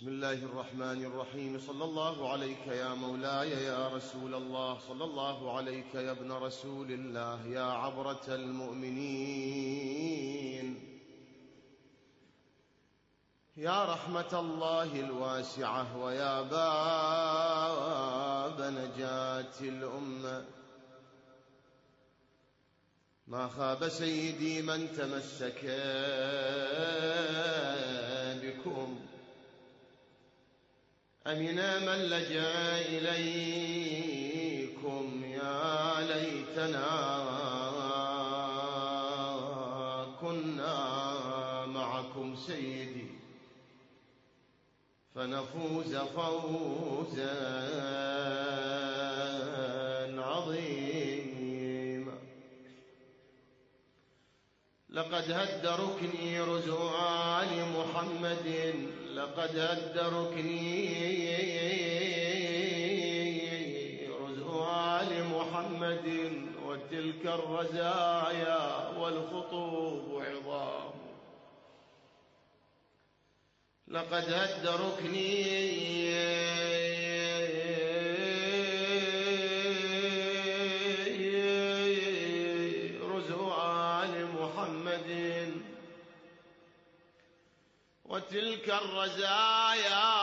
بسم الله الرحمن الرحيم. صلى الله عليك يا مولاي يا رسول الله، صلى الله عليك يا ابن رسول الله، يا عبرة المؤمنين، يا رحمة الله الواسعة، ويا باب نجاة الأمة. ما خاب سيدي من تمسك بكم، أمن من لجأ إليكم. يا ليتنا كنا معكم سيدي فنفوز فوزا عظيما. لقد هد ركني رزوان محمد، لقد هد ركني رزوان محمد، وتلك الرزايا والخطوب عظام. لقد هد ركني رزوان محمد، وتلك الرزايا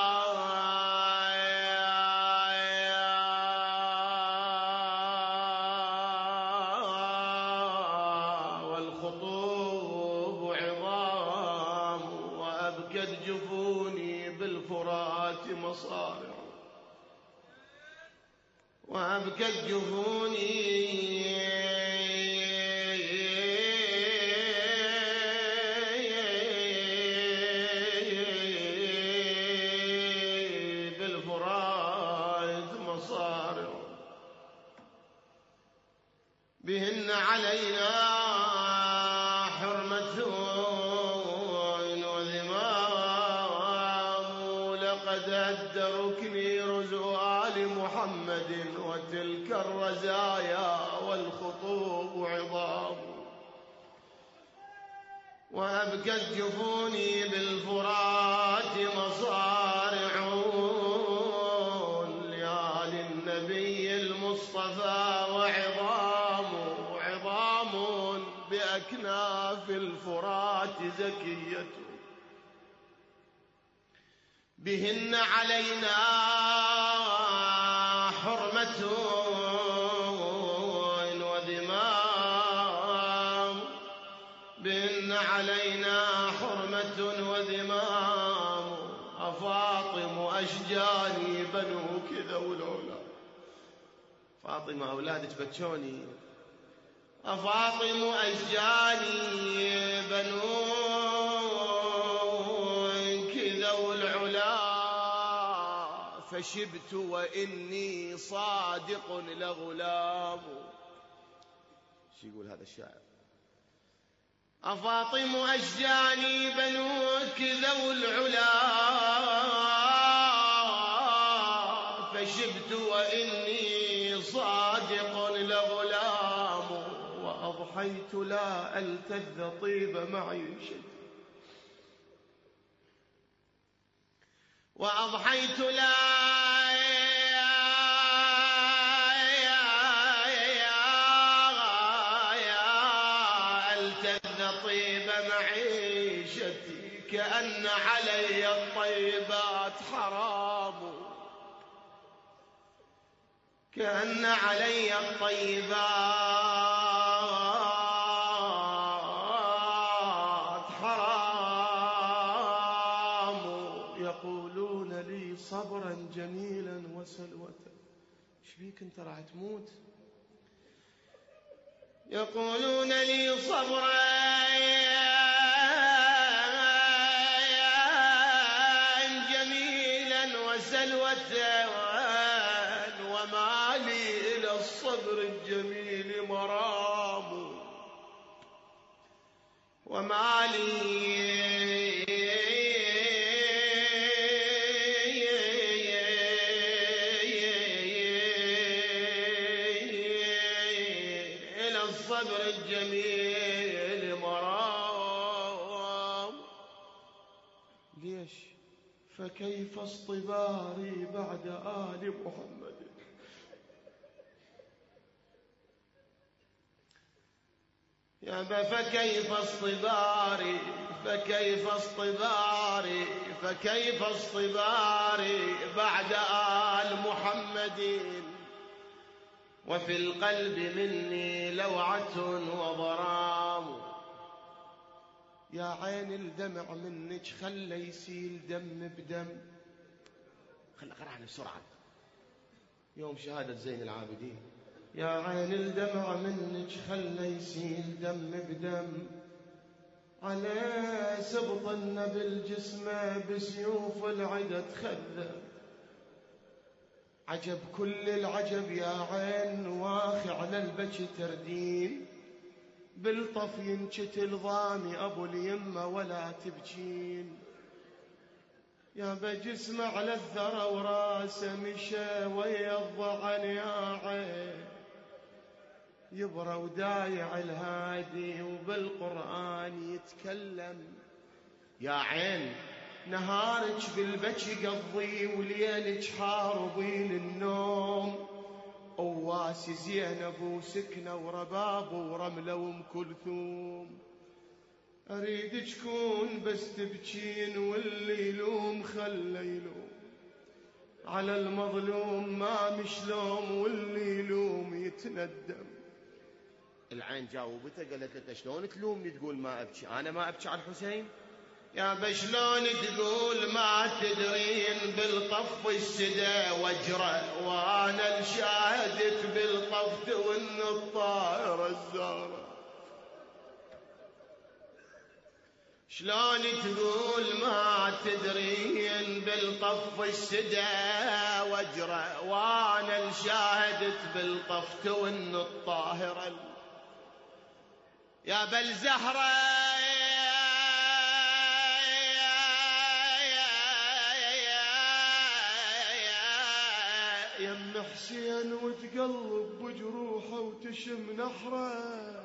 والخطوب عظام. وأبكت جفوني بالفرات مصارع، وأبكت جفوني بهن علينا حرمة وذمام. لقد هد ركني رزوان محمد، وتلك الرزايا والخطوب عظام. وأبكت جفوني بالفرات مصارع، لآل النبي المصطفى وعظام. عظام بأكناف الفرات زكية، بهن علينا حرمة وذمام. بهن علينا حرمة وذمام. أفاطم أشجاني بنوك ذو العلا. فاطمة أولادك بتشوني. أفاطم أشجاني بنوك ذو العلا، فشبت وإني صادق لغلام. شو يقول هذا الشاعر؟ أفاطم أشجاني بنوك ذو العلا، فشبت وإني صادق لغلام. وأضحيت لا ألتذ طيب معيشتي، وأضحيت لا ألتذ طيب معيشتي، كأن علي الطيبات حرام. كأن علي الطيبات حرام. يقولون لي صبرا جميلا وسلوة. ايش بيك انت راح تموت؟ يقولون لي صبرا جميلا وسلوة، وما لي إلى الصبر الجميل مرام. وما لي إلى الصبر الجميل مرام. ليش؟ فكيف اصطباري بعد آل محمد. يابا فكيف اصطباري، فكيف اصطباري، فكيف اصطباري بعد آل محمد. وفي القلب مني لوعة وضرام. يا عين الدمع منك خلى يسيل دم بدم. خلنا قرأنا بسرعة يوم شهادة زين العابدين. يا عين الدمع منك خلى يسيل دم بدم، على سبط النبي الجسمة بسيوف العدا تخذب. عجب كل العجب يا عين واخي على البكي تردين، بالطف ينشتل ضامي أبو اليمة ولا تبجين. يا بجسمه على الثرى وراسه مشى ويا الضعن يا عين، يبرى ودايع الهادي وبالقرآن يتكلم. يا عين نهارك بالبكي قضي وليلك حاربي للنوم، قواسي زينب وسكنة ورباب ورملة وام كلثوم. أريد تكون بس تبكين واللي يلوم خلى يلوم، على المظلوم ما مش لوم واللي يلوم يتندم. العين جاوبته قالت له شلون تلومني تقول ما أبكي؟ أنا ما أبكي على الحسين؟ يا بشلون تقول ما تدرين بالطف السدا وجره، وانا الشاهدت بالطف وان الطائرة الزهرة. شلون تقول ما تدرين بالطف السدا وجره، وانا الشاهدت بالطف وان الطاهرة. يا بل زهره يم حسين وتقلب بجروحه وتشم نحره،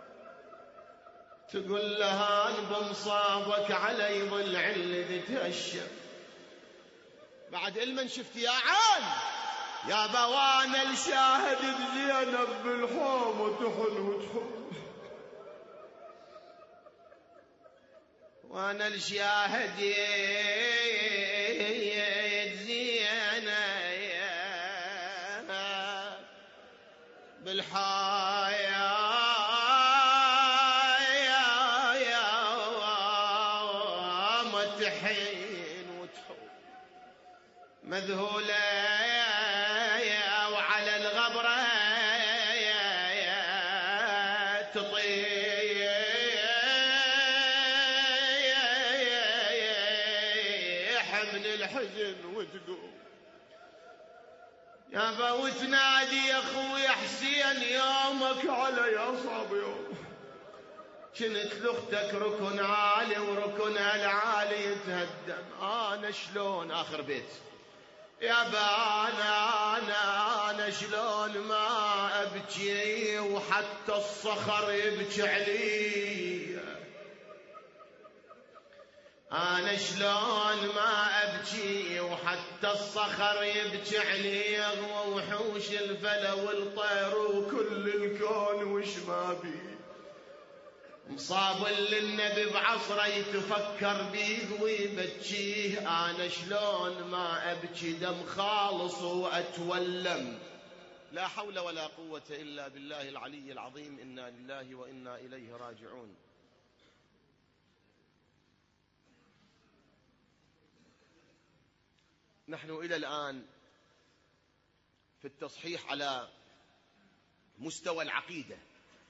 تقول لها بمصابك علي ضلع اللي تهشم. بعد المن شفت يا عين يا بوانا الشاهد بزينب بالحوم وتحن وتحن، وانا الشاهد بالحياة متحين وتحوم مذهولة، وعلى الغبرة تطيح من الحزن وتقوم. يابا وتنادي يا اخوي حسين يومك علي اصعب يوم، كنت لاختك ركن عالي وركنها العالي يتهدم. انا شلون اخر بيت يابا انا شلون ما ابكي وحتى الصخر يبكي علي. أنا شلون ما أبكي وحتى الصخر يبكي علي، ووحوش الفلا والطير وكل الكون وش ما بي. مصاب للنبي بعصره يتفكر بيه ويبكيه. أنا شلون ما أبكي دم خالص وأتولم. لا حول ولا قوة إلا بالله العلي العظيم. إنا لله وإنا إليه راجعون. نحن إلى الآن في التصحيح على مستوى العقيدة،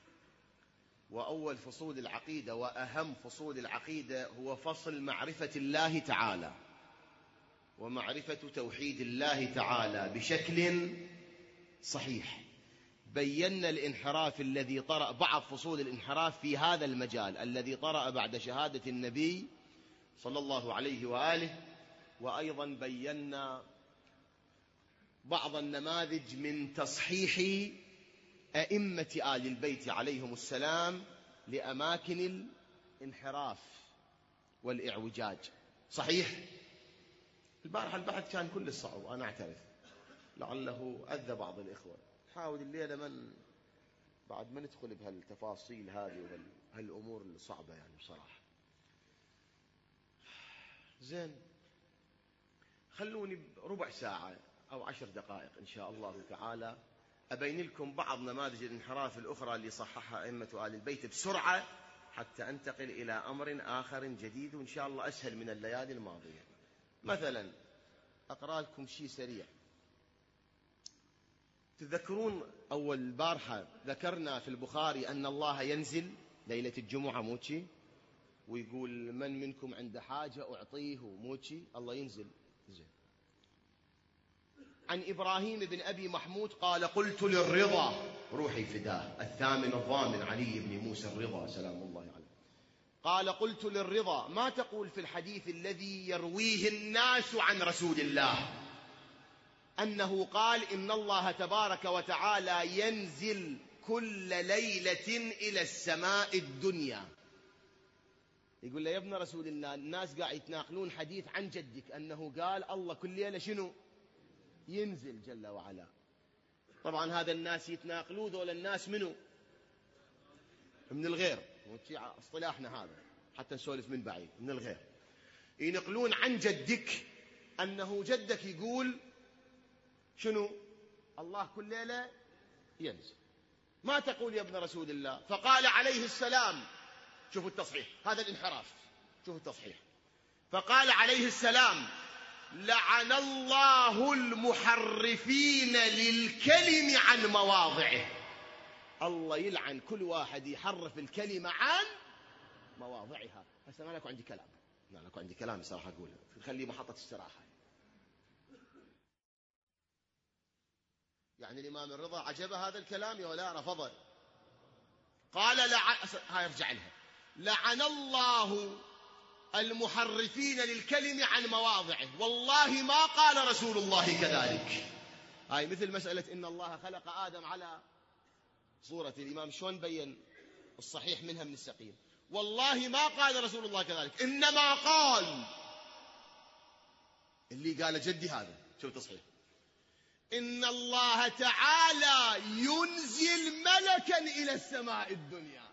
وأول فصول العقيدة وأهم فصول العقيدة هو فصل معرفة الله تعالى ومعرفة توحيد الله تعالى بشكل صحيح. بينا الانحراف الذي طرأ، بعض فصول الانحراف في هذا المجال الذي طرأ بعد شهادة النبي صلى الله عليه وآله، وأيضا بينا بعض النماذج من تصحيح أئمة آل البيت عليهم السلام لأماكن الانحراف والإعوجاج. صحيح البارحة البحث كان كل الصعب، أنا أعترف، لعله أذى بعض الإخوة. حاول الليلة بعد ما ندخل بهالتفاصيل هذه وهالأمور الصعبة يعني بصراحة. زين، خلوني بربع ساعة أو 10 دقائق إن شاء الله تعالى أبين لكم بعض نماذج الانحراف الأخرى اللي صححها أئمة آل البيت بسرعة، حتى أنتقل إلى أمر آخر جديد وإن شاء الله أسهل من الليالي الماضية. مثلا أقرأ لكم شيء سريع. تذكرون أول البارحة ذكرنا في البخاري أن الله ينزل ليلة الجمعة موتشي، ويقول من منكم عنده حاجة أعطيه موتشي، الله ينزل. زين. عن إبراهيم بن أبي محمود قال قلت للرضا روحي فداه، الثامن الضامن علي بن موسى الرضا سلام الله عليه، قال قلت للرضا ما تقول في الحديث الذي يرويه الناس عن رسول الله أنه قال إن الله تبارك وتعالى ينزل كل ليلة إلى السماء الدنيا. يقول له يا ابن رسول الله الناس قاعد يتناقلون حديث عن جدك أنه قال الله كل ليلة شنو ينزل جل وعلا. طبعا هذا الناس يتناقلوا ذول الناس منو؟ من الغير، اصطلاحنا هذا حتى نسولف من بعيد، من الغير ينقلون عن جدك أنه جدك يقول شنو؟ الله كل ليلة ينزل. ما تقول يا ابن رسول الله؟ فقال عليه السلام، شوفوا التصحيح، هذا الانحراف، شوفوا التصحيح. فقال عليه السلام لعن الله المحرفين للكلم عن مواضعه. الله يلعن كل واحد يحرف الكلمة عن مواضعها. هسه ما لكم عندي كلام، ما لكم عندي كلام صراحة أقوله، خليه محطة استراحة. يعني الإمام الرضا عجبه هذا الكلام يا ولا رفضه؟ قال هاي ارجع لها، لعن الله المحرفين للكلم عن مواضعه، والله ما قال رسول الله كذلك. هاي مثل مسألة إن الله خلق آدم على صورة الإمام، شلون بين الصحيح منها من السقيم؟ والله ما قال رسول الله كذلك، إنما قال اللي قال جدي هذا. شوف تصحيح، إن الله تعالى ينزل ملكا إلى السماء الدنيا.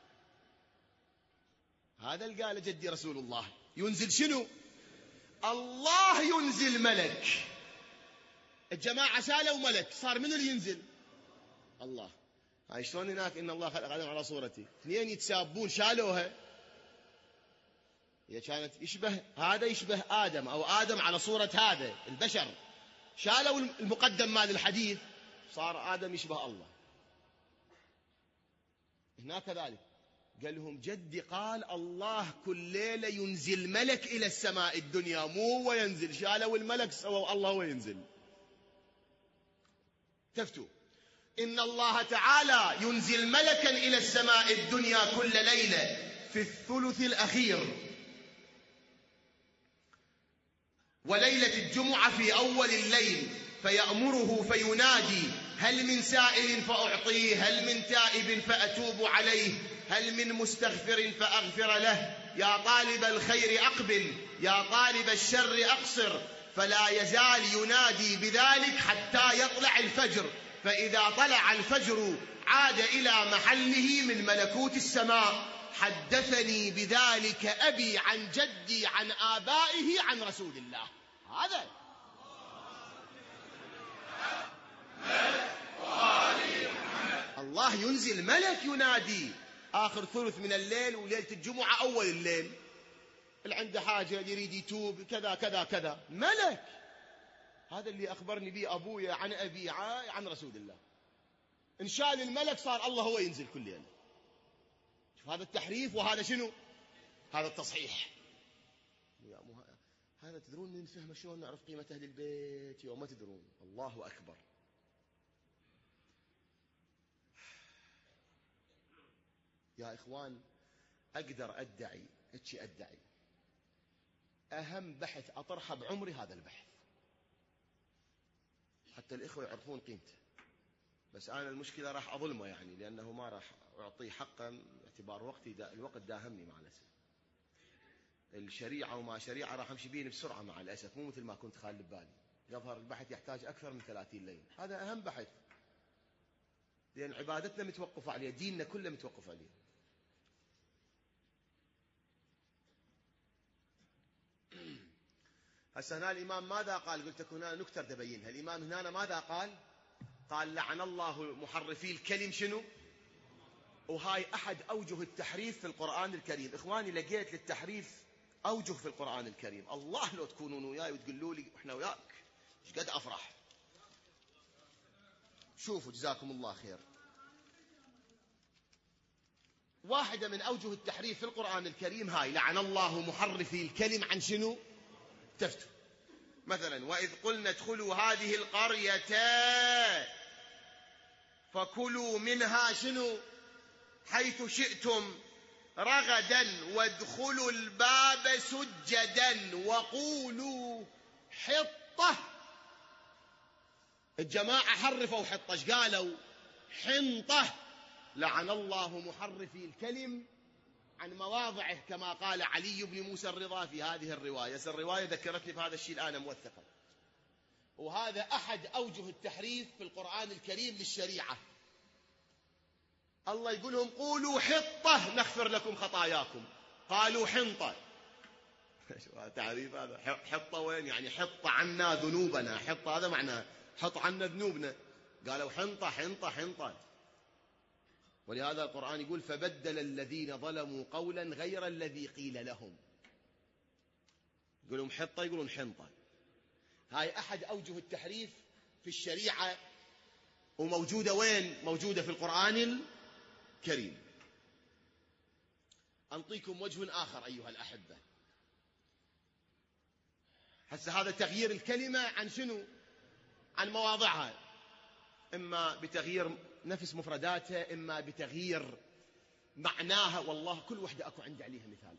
هذا اللي قال جدي رسول الله، ينزل شنو؟ الله ينزل ملك. الجماعة سالوا ملك، صار منو اللي ينزل؟ الله. هاي شلون هناك إن الله خلق آدم على صورته، اثنين يتسابون شالوها، هي كانت يشبه هذا يشبه آدم أو آدم على صورة هذا البشر، شالوا المقدم مال الحديث صار آدم يشبه الله. هنا كذلك قال لهم جدي قال الله كل ليلة ينزل ملك إلى السماء الدنيا، مو هو ينزل، شالوا الملك سووا الله هو ينزل. تفتوا إن الله تعالى ينزل ملكا إلى السماء الدنيا كل ليلة في الثلث الأخير، وليلة الجمعة في أول الليل، فيأمره فينادي هل من سائل فأعطيه، هل من تائب فأتوب عليه، هل من مستغفر فأغفر له، يا طالب الخير أقبل، يا طالب الشر أقصر. فلا يزال ينادي بذلك حتى يطلع الفجر، فإذا طلع الفجر عاد إلى محله من ملكوت السماء. حدثني بذلك أبي عن جدي عن آبائه عن رسول الله. هذا الله ينزل ملك ينادي آخر ثلث من الليل، وليلة الجمعة أول الليل، اللي عنده حاجة يريد يتوب كذا كذا كذا، ملك. هذا اللي أخبرني به أبويا عن أبي عن رسول الله. إن شاء الملك صار الله هو ينزل كل ليلة. شوف هذا التحريف، وهذا شنو؟ هذا التصحيح. هذا تدرون من فهم شلون نعرف قيمة أهل البيت يوم ما تدرون. الله أكبر. يا إخوان أقدر أدعي أهم بحث أطرحه بعمري هذا البحث، حتى الإخوة يعرفون قيمته، بس أنا المشكلة راح أظلمه يعني، لأنه ما راح أعطيه حقا باعتبار وقتي الوقت داهمني مع الأسف. الشريعة وما شريعة راح أمشي بين بسرعة مع الأسف، مو مثل ما كنت خالي ببالي. يظهر البحث يحتاج أكثر من 30 ليلة. هذا أهم بحث، لأن عبادتنا متوقفة عليه، ديننا كله متوقف عليه. هسه هنا الإمام ماذا قال؟ قلت لكم هنا نكتة تبينها. الإمام هنا ماذا قال؟ قال لعن الله محرفي الكلم. شنو؟ وهاي أحد أوجه التحريف في القرآن الكريم. إخواني لقيت للتحريف أوجه في القرآن الكريم. الله لو تكونون وياي وتقولوا لي إحنا وياك إيش قد أفرح. شوفوا جزاكم الله خير. واحدة من أوجه التحريف في القرآن الكريم هاي لعن الله محرفي الكلم عن شنو؟ تفتوا. مثلا وإذ قلنا ادخلوا هذه القرية فكلوا منها شنو؟ حيث شئتم رغدا وادخلوا الباب سجدا وقولوا حطة. الجماعة حرفوا حطة، ايش قالوا؟ حنطة. لعن الله محرفي الكلم عن مواضعه، كما قال علي بن موسى الرضا في هذه الرواية. الرواية ذكرتني بهذا الشيء الآن موثقا. وهذا أحد أوجه التحريف في القرآن الكريم للشريعة. الله يقول لهم قولوا حطة نغفر لكم خطاياكم، قالوا حنطة. شو تعريف هذا؟ حطة وين؟ يعني حط عنا ذنوبنا. حطة هذا معناه حط عنا ذنوبنا. قالوا حنطة حنطة حنطة. ولهذا القرآن يقول فبدل الذين ظلموا قولا غير الذي قيل لهم. يقولون حطة يقولون حنطة. هاي أحد أوجه التحريف في الشريعة، وموجودة وين؟ موجودة في القرآن الكريم. أنطيكم وجه آخر أيها الأحبة. هسه هذا تغيير الكلمة عن شنو؟ عن مواضعها، إما بتغيير نفس مفرداتها، إما بتغيير معناها. والله كل وحدة أكو عندي عليها مثال.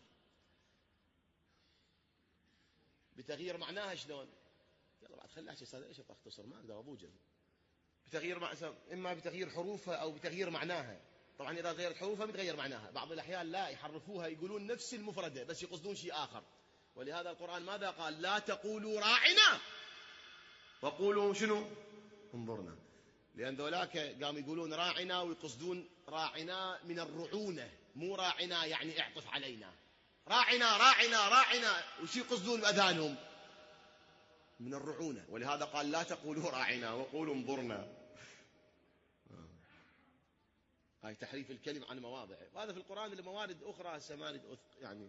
بتغيير معناها شلون؟ يلا بعد خليها أستاذ إيش أختصر ما أقدر أضوجه. إما بتغيير حروفها أو بتغيير معناها. طبعا إذا غيرت حروفها بتغير معناها. بعض الأحيان لا يحرفوها، يقولون نفس المفردة بس يقصدون شيء آخر. ولهذا القرآن ماذا قال؟ لا تقولوا راعنا وقولوا شنو؟ انظرنا. لأن ذولاك قاموا يقولون راعنا ويقصدون راعنا من الرعونة، مو راعنا يعني اعطف علينا. راعنا راعنا راعنا وش يقصدون بأذانهم؟ من الرعونة. ولهذا قال لا تقولوا راعنا وقولوا انظرنا. هاي تحريف الكلم عن مواضعه. وهذا في القرآن لموارد أخرى سمارد يعني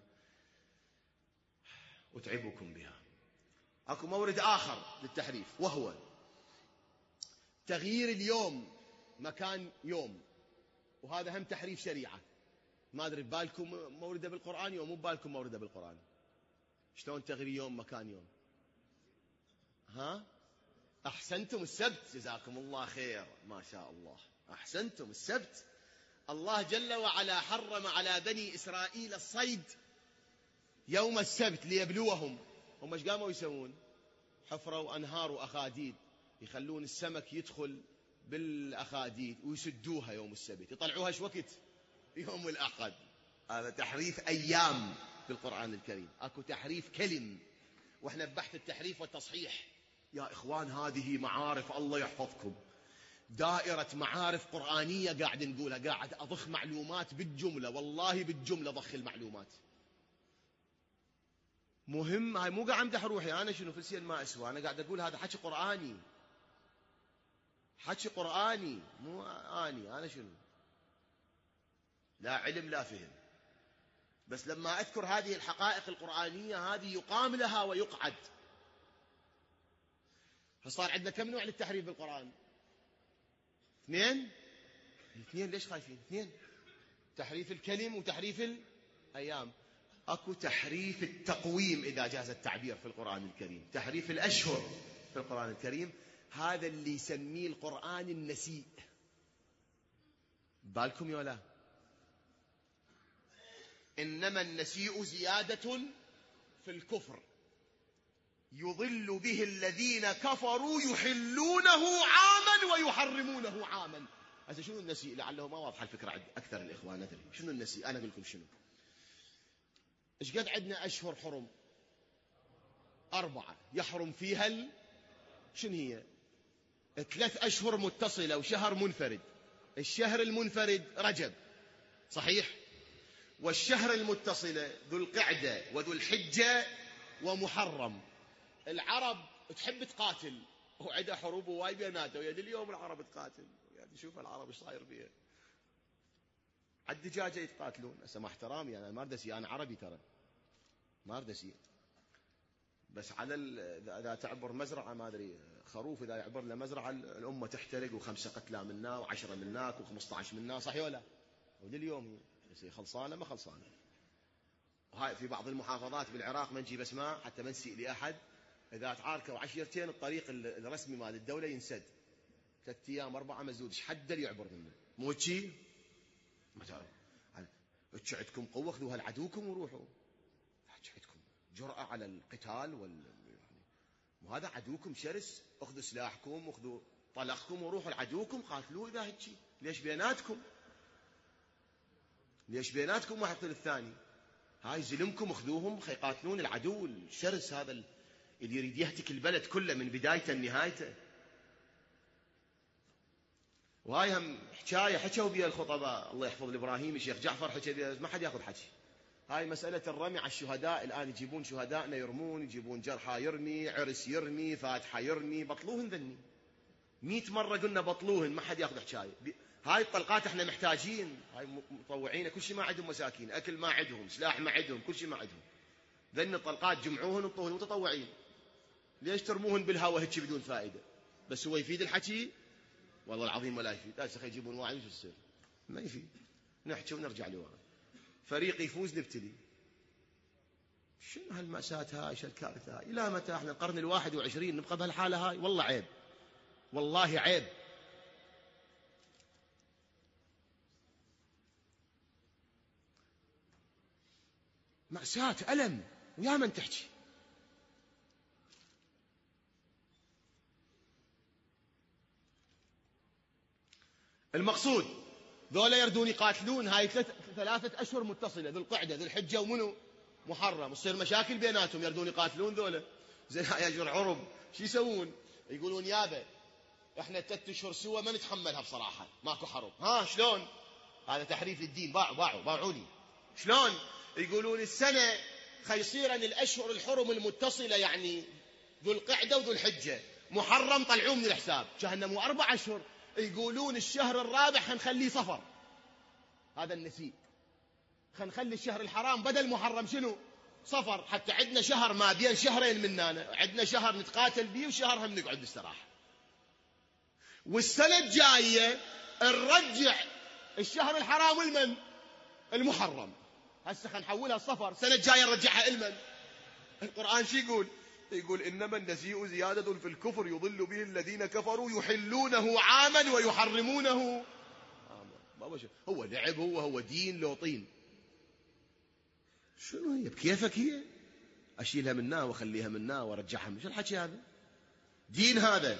أتعبكم بها. أكو مورد آخر للتحريف، وهو تغيير اليوم مكان يوم. وهذا هم تحريف شريعة. ما أدري ببالكم موردة بالقرآن يوم، مو ببالكم موردة بالقرآن. شلون تغيير يوم مكان يوم؟ ها؟ أحسنتم السبت، جزاكم الله خير، ما شاء الله أحسنتم السبت. الله جل وعلا حرم على بني إسرائيل الصيد يوم السبت ليبلوهم. هم ايش قاموا يسوون؟ حفروا أنهار وأخاديد يخلون السمك يدخل بالأخاديد ويسدوها يوم السبت، يطلعوها ايش وقت؟ يوم الأحد. هذا تحريف أيام في القرآن الكريم. أكو تحريف كلم، وإحنا ببحث التحريف والتصحيح يا إخوان. هذه معارف الله يحفظكم، دائرة معارف قرآنية قاعد نقولها، قاعد أضخ معلومات بالجملة. والله بالجملة ضخ المعلومات. مهم. هاي مو قاعد أمدح روحي أنا شنو فلسين ما أسوى. أنا قاعد أقول هذا حكي قرآني، حكي قرآني، مو أنا شنو لا علم لا فهم. بس لما أذكر هذه الحقائق القرآنية هذه يقام لها ويقعد. فصار عندنا كم نوع للتحريف بالقرآن؟ 2. ليش خايفين؟ 2. تحريف الكلم وتحريف الأيام. أكو تحريف التقويم إذا جاز التعبير في القرآن الكريم. تحريف الأشهر في القرآن الكريم. هذا اللي يسميه القرآن النسيء. بالكم يا لا؟ إنما النسيء زيادة في الكفر يضل به الذين كفروا يحلونه عاما ويحرمونه عاما. هذا شنو النسيء؟ لعله ما واضحة الفكرة عند أكثر الإخوان. ندري شنو النسيء؟ أنا أقول لكم شنو. إيش قد عندنا أشهر حرم؟ 4 يحرم فيها شنو هي؟ 3 أشهر متصلة وشهر منفرد. الشهر المنفرد رجب، صحيح؟ والشهر المتصلة ذو القعدة وذو الحجة ومحرم. العرب تحب تقاتل وعندها حروب هواي بيناتها، ويا اليوم العرب تقاتل، يعني شوف العرب ايش صاير بيها. الدجاجة يتقاتلون، هسه مع احترامي انا ما ردسي، انا عربي ترى ما ردسي، بس على اذا تعبر مزرعة ما ادري خروف اذا يعبر له مزرعة الامة تحترق، و5 قتلى منا و10 مناك و15 منا، صحيح ولا؟ ولليوم هي خلصانة ما خلصانة. وهاي في بعض المحافظات بالعراق ما نجيب اسماء حتى ما نسيء لاحد، اذا تعاركوا 10 الطريق الرسمي مال الدولة ينسد 3 أيام 4 مزود، ايش حد اللي يعبر منه؟ مو هيك؟ ما تعرف عندكم قوة خذوها لعدوكم وروحوا، عندكم جرأة على القتال يعني وهذا عدوكم شرس، اخذوا سلاحكم واخذوا طلقكم وروحوا لعدوكم قاتلوه. اذا هيك ليش بيناتكم؟ ليش بيناتكم واحد يقتل الثاني؟ هاي زلمكم اخذوهم يقاتلون العدو الشرس هذا اللي يريد يهتك البلد كله من بدايته لنهايته. وهاي هم حكاية حكوا بها الخطباء، الله يحفظ الإبراهيمي الشيخ جعفر حكى بها، ما حد ياخذ حكي. هاي مسألة الرمي على الشهداء، الآن يجيبون شهدائنا يرمون، يجيبون جرحى يرمي، عرس يرمي، فاتحة يرمي، بطلوهن ذني 100 مرة قلنا بطلوهن، ما حد ياخذ حكاية. هاي الطلقات احنا محتاجين، هاي مطوعين كل شيء ما عندهم مساكين، أكل ما عندهم، سلاح ما عندهم، كل شيء ما عندهم، ذن الطلقات جمعوهن وطوهن متطوعين. ليش ترموهن بالهواء هيك بدون فائدة؟ بس هو يفيد الحكي؟ والله العظيم ولا يفيد. لا سخي يجيبون واعي وش يصير؟ ما يفيد، نحكي ونرجع لورا. فريق يفوز نبتلي. شنو هالمأساة هاي؟ شو الكارثة هاي؟ إلى متى احنا القرن 21 نبقى بهالحالة هاي؟ والله عيب، والله عيب. مأساة، ألم، ويا من تحكي. المقصود ذولا يردون يقاتلون، هاي 3 أشهر متصلة، ذو القعدة ذو الحجة ومنو محرم، تصير مشاكل بيناتهم، يردون يقاتلون ذولا. زين هاي أشهر عرب شو يسوون؟ يقولون يابا احنا 3 أشهر سوا ما نتحملها بصراحة، ماكو حرب. ها شلون؟ هذا تحريف للدين، باعوني. شلون؟ يقولون السنة خيصيرا الأشهر الحرم المتصلة، يعني ذو القعدة وذو الحجة محرم طلعوه من الحساب، كأنه مو 4 أشهر. يقولون الشهر الرابع حنخليه صفر، هذا النسيء، خنخلي الشهر الحرام بدل محرم شنو؟ صفر، حتى عندنا شهر ما بين شهرين مننا، عندنا شهر نتقاتل بيه وشهر هم نقعد نستراح. والسنة الجاية نرجع الشهر الحرام المن المحرم، هسه خنحولها صفر، السنة الجاية نرجعها المن. القرآن شو يقول؟ يقول إنما النسيء زيادة في الكفر يضل به الذين كفروا يحلونه عاما ويحرمونه عاما. هو لعب، هو دين لو طين. شنو هي بكيفك؟ هي أشيلها منا وأخليها منا وأرجعها، مش الحكي هذا دين، هذا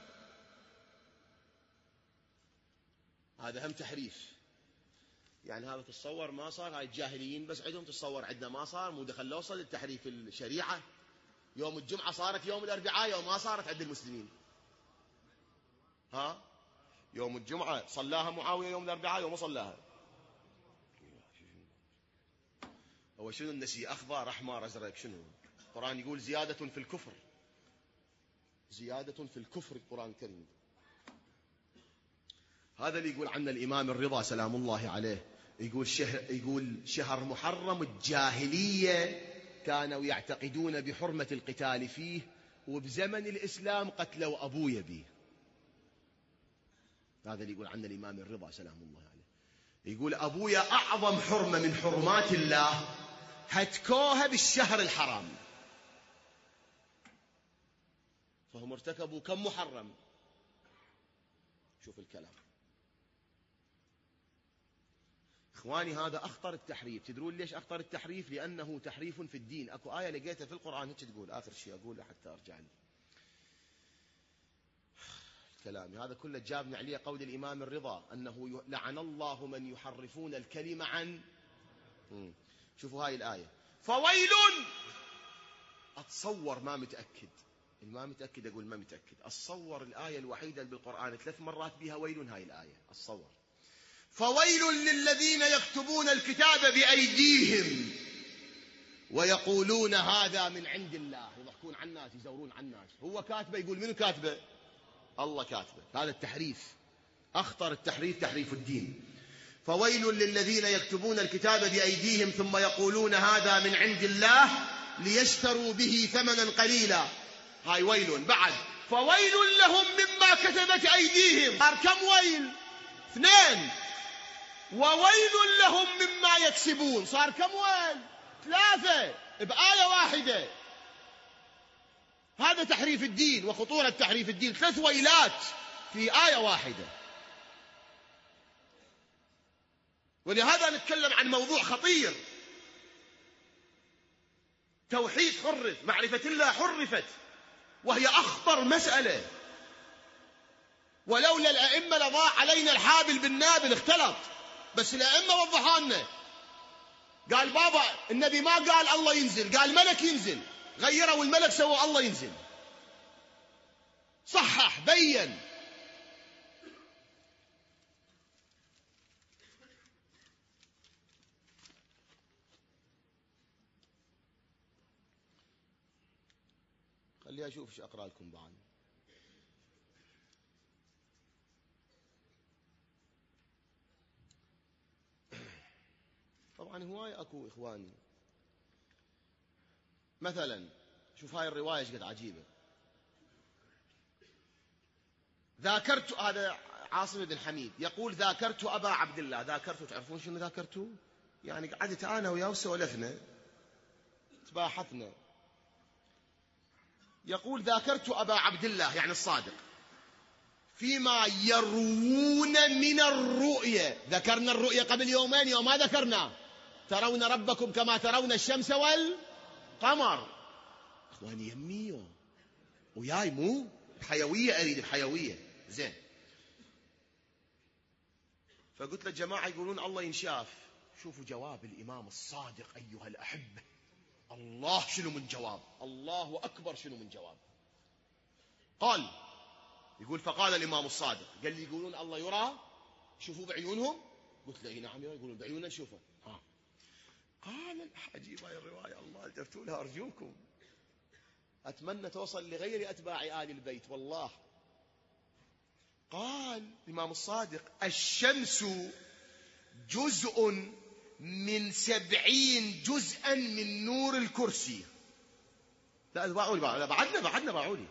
هم تحريف. يعني هذا تتصور ما صار، هاي الجاهليين بس عندهم تتصور، عندنا ما صار، مو دخل وصل التحريف الشريعة. يوم الجمعة صارت يوم الأربعاء، يوم ما صارت عند المسلمين. ها يوم الجمعة صلاها معاوية يوم الأربعاء، يوم ما صلاها. هو شنو النسي؟ أخضر أحمر أزرق شنو؟ القرآن يقول زيادة في الكفر، زيادة في الكفر، القرآن الكريم. هذا اللي يقول عنه الإمام الرضا سلام الله عليه، يقول شهر محرم الجاهلية كانوا يعتقدون بحرمة القتال فيه، وبزمن الإسلام قتلوا أبويا به. هذا اللي يقول عنه الإمام الرضا سلام الله عليه، يقول أبويا أعظم حرمة من حرمات الله هتكوها بالشهر الحرام، فهم ارتكبوا كم محرم. شوف الكلام إخواني، هذا أخطر التحريف. تدرون ليش أخطر التحريف؟ لأنه تحريف في الدين. أكو آية لقيتها في القرآن هيك تقول، آخر شيء أقوله حتى أرجع لي الكلام هذا كله، جابنا عليه قول الإمام الرضا أنه لعن الله من يحرفون الكلمة عن. شوفوا هاي الآية، فويل. أتصور ما متأكد، ما متأكد أقول ما متأكد، أتصور الآية الوحيدة بالقرآن 3 مرات بها ويل هاي الآية، أتصور. فويل للذين يكتبون الكتاب بأيديهم ويقولون هذا من عند الله، يضحكون على الناس، يزورون على الناس. هو كاتبه، يقول منو كاتبه؟ الله كاتبه. هذا التحريف، أخطر التحريف تحريف الدين. فويل للذين يكتبون الكتاب بأيديهم ثم يقولون هذا من عند الله ليشتروا به ثمنا قليلا. هاي ويل. بعد فويل لهم مما كتبت أيديهم، صار كم ويل؟ 2. وويل لهم مما يكسبون، صار كم ويل؟ 3 بآية واحدة. هذا تحريف الدين وخطورة تحريف الدين، 3 ويلات في آية واحدة. ولهذا نتكلم عن موضوع خطير. توحيد حرف، معرفة الله حرفت، وهي أخطر مسألة. ولولا الأئمة لضاع علينا الحابل بالنابل، اختلط، بس الأئمة وضحوا لنا. قال بابا النبي ما قال الله ينزل، قال ملك ينزل، غيروا الملك سووا الله ينزل. صحح بين. خليني أشوف ايش أقرأ لكم بعد. طبعا هواية أكو إخواني. مثلا شوف هاي الرواية ايش قد عجيبة. ذاكرت، هذا عاصم بن حميد يقول ذاكرت أبا عبد الله. ذاكرت، تعرفون شنو ذاكرته؟ يعني قعدت أنا وياه وسولفنا، تباحثنا. يقول ذاكرت أبا عبد الله يعني الصادق فيما يروون من الرؤيا. ذكرنا الرؤيا قبل يومين، يوم ما ذكرنا ترون ربكم كما ترون الشمس والقمر. اخواني يمي وياي، مو بحيوية، اريد بحيوية. زين، فقلت للجماعة يقولون الله ينشاف. شوفوا جواب الإمام الصادق أيها الأحبة. الله شنو من جواب، الله أكبر شنو من جواب. قال، يقول فقال الإمام الصادق، قال لي يقولون الله يرى، شوفوا بعيونهم. قلت له اي نعم يقولون بعيوننا نشوفه. قال عجيبة هاي الرواية، الله التفتوا لها أرجوكم، أتمنى توصل لغير أتباع آل البيت والله. قال الإمام الصادق الشمس جزء من 70 جزءا من نور الكرسي. لا بعدنا باعولي.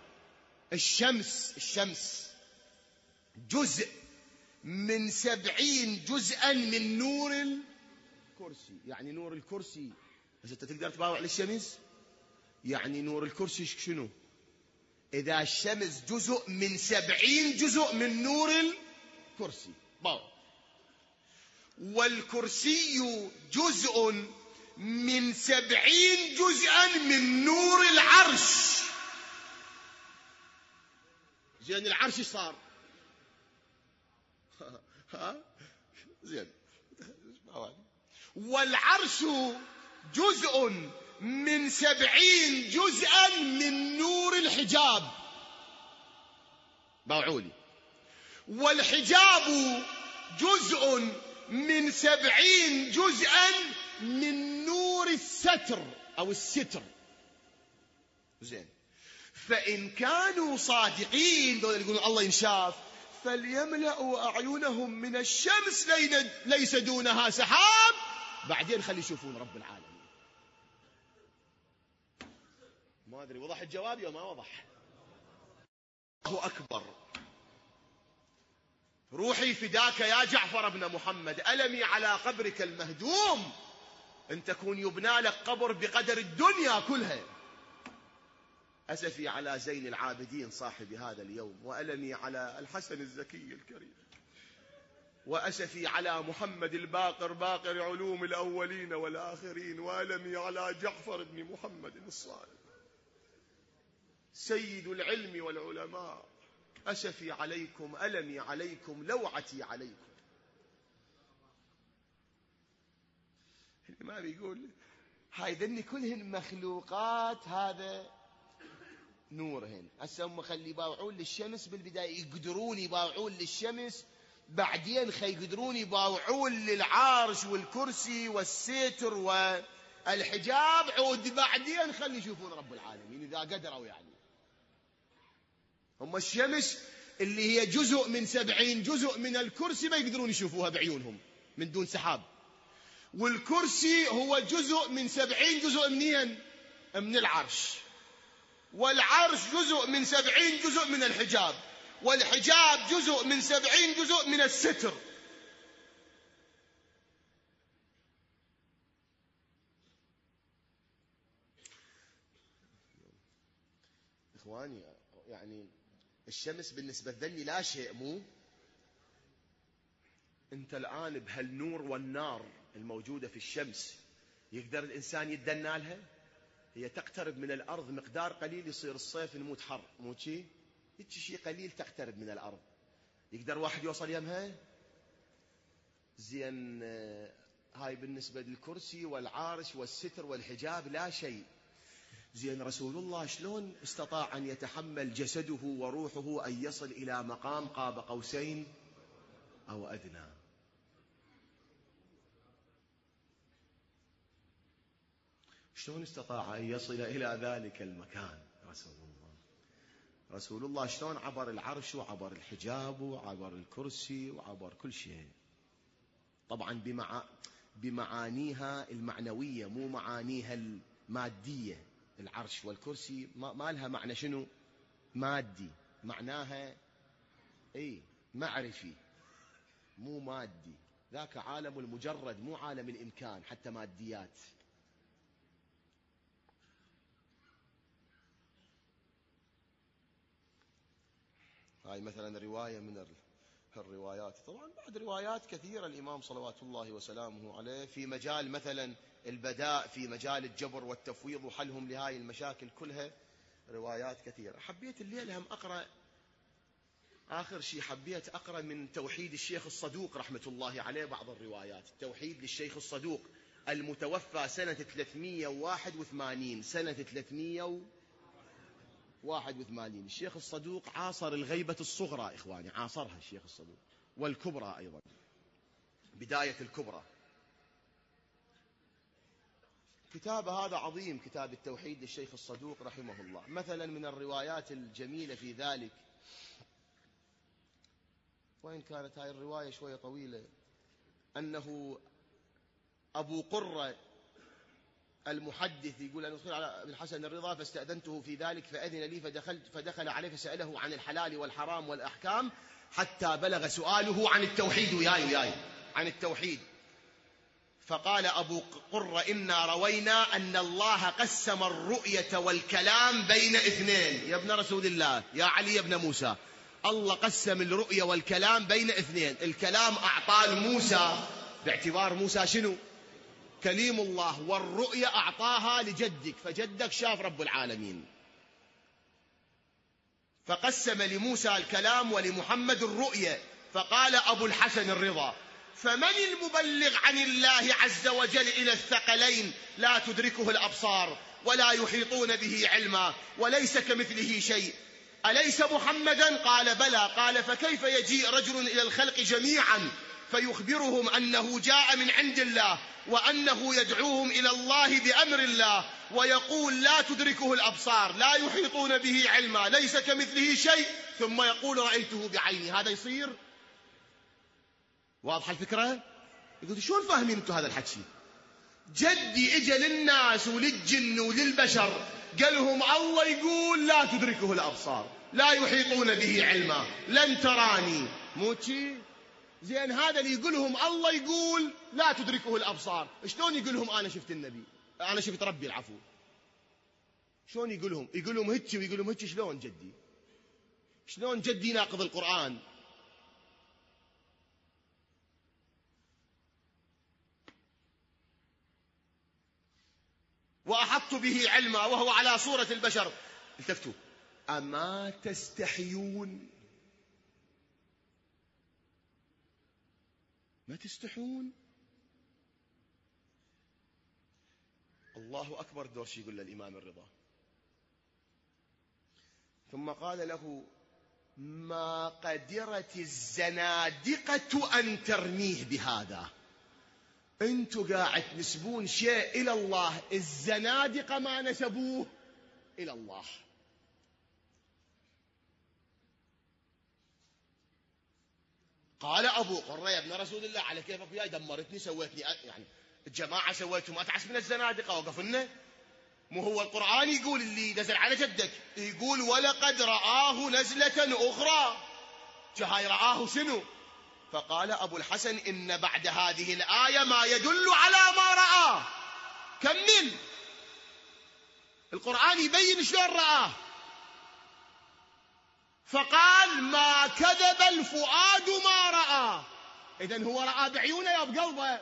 الشمس جزء من 70 جزءا من نور الكرسي. يعني نور الكرسي، بس انت تقدر تباوع للشمس؟ يعني نور الكرسي شنو؟ إذا الشمس جزء من 70 جزء من نور الكرسي باوع. والكرسي جزء من 70 جزءا من نور العرش. زين العرش ايش صار؟ زين، والعرش جزء من 70 جزءا من نور الحجاب. باوعولي. والحجاب جزء من 70 جزءا من نور الستر أو الستر. زين، فإن كانوا صادقين دول يقولون الله ينشاف، فليملأوا أعينهم من الشمس ليس دونها سحاب، بعدين خلي يشوفون رب العالمين. ما أدري وضح الجواب يا ما وضح. الله أكبر. روحي فداك يا جعفر بن محمد، ألمي على قبرك المهدوم، أن تكون يبنى لك قبر بقدر الدنيا كلها. أسفي على زين العابدين صاحب هذا اليوم، وألمي على الحسن الزكي الكريم، وأسفي على محمد الباقر باقر علوم الأولين والآخرين، وألمي على جعفر بن محمد الصادق سيد العلم والعلماء. أسفي عليكم، ألمي عليكم، لوعتي عليكم. الإمام يقول هاي ذني كلهن مخلوقات، هذا نورهن. هسه هم خلي يباوعون للشمس بالبداية، يقدرون يباوعون للشمس، بعدين يقدرون يباوعون للعرش والكرسي والستر والحجاب، عود بعدين خلي يشوفون رب العالمين إذا قدروا. يعني هم الشمس اللي هي جزء من 70 جزء من الكرسي ما يقدرون يشوفوها بعيونهم من دون سحاب، والكرسي هو جزء من 70 جزء منين؟ من العرش، والعرش جزء من 70 جزء من الحجاب، والحجاب جزء من 70 جزء من الستر. إخواني يعني الشمس بالنسبة لي لا شيء، مو أنت الآن بهالنور والنار الموجودة في الشمس يقدر الإنسان يتدنى لها؟ هي تقترب من الأرض مقدار قليل يصير الصيف نموت حر، مو شي؟ هيك شيء قليل تقترب من الأرض، يقدر واحد يوصل يمها؟ زين هاي بالنسبة للكرسي والعارش والستر والحجاب لا شيء. زين رسول الله شلون استطاع أن يتحمل جسده وروحه أن يصل إلى مقام قاب قوسين أو أدنى؟ شلون استطاع أن يصل إلى ذلك المكان رسول الله شلون عبر العرش وعبر الحجاب وعبر الكرسي وعبر كل شيء، طبعا بمعانيها المعنوية مو معانيها المادية. العرش والكرسي ما لها معنى شنو مادي، معناها معرفي مو مادي، ذاك عالم المجرد مو عالم الإمكان حتى ماديات. هاي مثلا رواية من الروايات، طبعا بعد روايات كثيرة الإمام صلوات الله وسلامه عليه في مجال مثلا البداء، في مجال الجبر والتفويض وحلهم لهاي المشاكل كلها، روايات كثيرة. حبيت الليلة هم أقرأ آخر شيء، حبيت أقرأ من توحيد الشيخ الصدوق رحمة الله عليه بعض الروايات. التوحيد للشيخ الصدوق المتوفى سنة 381، سنة 381. الشيخ الصدوق عاصر الغيبة الصغرى إخواني، عاصرها الشيخ الصدوق، والكبرى أيضا، بداية الكبرى. كتاب هذا عظيم، كتاب التوحيد للشيخ الصدوق رحمه الله. مثلا من الروايات الجميلة في ذلك، وإن كانت هاي الرواية شوية طويلة، أنه أبو قرة المحدث يقول أن أدخل على ابن الحسن الرضا فاستأذنته في ذلك فأذن لي، فدخل عليه فسأله عن الحلال والحرام والأحكام حتى بلغ سؤاله عن التوحيد وياي عن التوحيد. فقال أبو قرة إنا روينا أن الله قسم الرؤية والكلام بين اثنين. يا ابن رسول الله، يا علي ابن موسى، الله قسم الرؤية والكلام بين اثنين. الكلام أعطاه موسى باعتبار موسى شنو؟ كليم الله، والرؤية أعطاها لجدك، فجدك شاف رب العالمين. فقسم لموسى الكلام ولمحمد الرؤية. فقال أبو الحسن الرضا فمن المبلغ عن الله عز وجل إلى الثقلين لا تدركه الأبصار ولا يحيطون به علما وليس كمثله شيء، أليس محمدا؟ قال بلى. قال فكيف يجيء رجل إلى الخلق جميعا فيخبرهم أنه جاء من عند الله وأنه يدعوهم إلى الله بأمر الله ويقول لا تدركه الأبصار لا يحيطون به علما ليس كمثله شيء، ثم يقول رأيته بعيني؟ هذا يصير؟ واضحة الفكرة؟ يقول شلون فاهمين انتم هذا الحكي؟ جدي اجى للناس وللجن وللبشر قال لهم الله يقول لا تدركه الأبصار لا يحيطون به علما لن تراني، مو شي؟ زين هذا اللي يقولهم الله يقول لا تدركه الأبصار، شلون يقولهم أنا شفت النبي، أنا شفت ربي العفو؟ شلون يقولهم؟ يقولهم هيك ويقولهم هيك. شلون جدي؟ شلون جدي يناقض القرآن؟ وأحط به علما وهو على صورة البشر. التفتوا أما تستحيون؟ ما تستحون؟ الله أكبر دورش يقول للإمام الرضا. ثم قال له: ما قدرت الزنادقة أن ترميه بهذا. أنتوا قاعد تنسبون شيء إلى الله، الزنادقة ما نسبوه إلى الله. قال أبو قرة: يا ابن رسول الله على كيفك وياي، دمرتني سويتني، يعني الجماعة سويتهم أتعس من الزنادقة وقفنا. مو هو القرآن يقول اللي نزل على جدك، يقول: ولقد رآه نزلة أخرى. هاي رآه شنو؟ فقال أبو الحسن: إن بعد هذه الآية ما يدل على ما رآه. كمل القرآن يبين شلون رآه. فقال: ما كذب الفؤاد ما رآه. إذن هو رآه بعيونه يا بقلبه.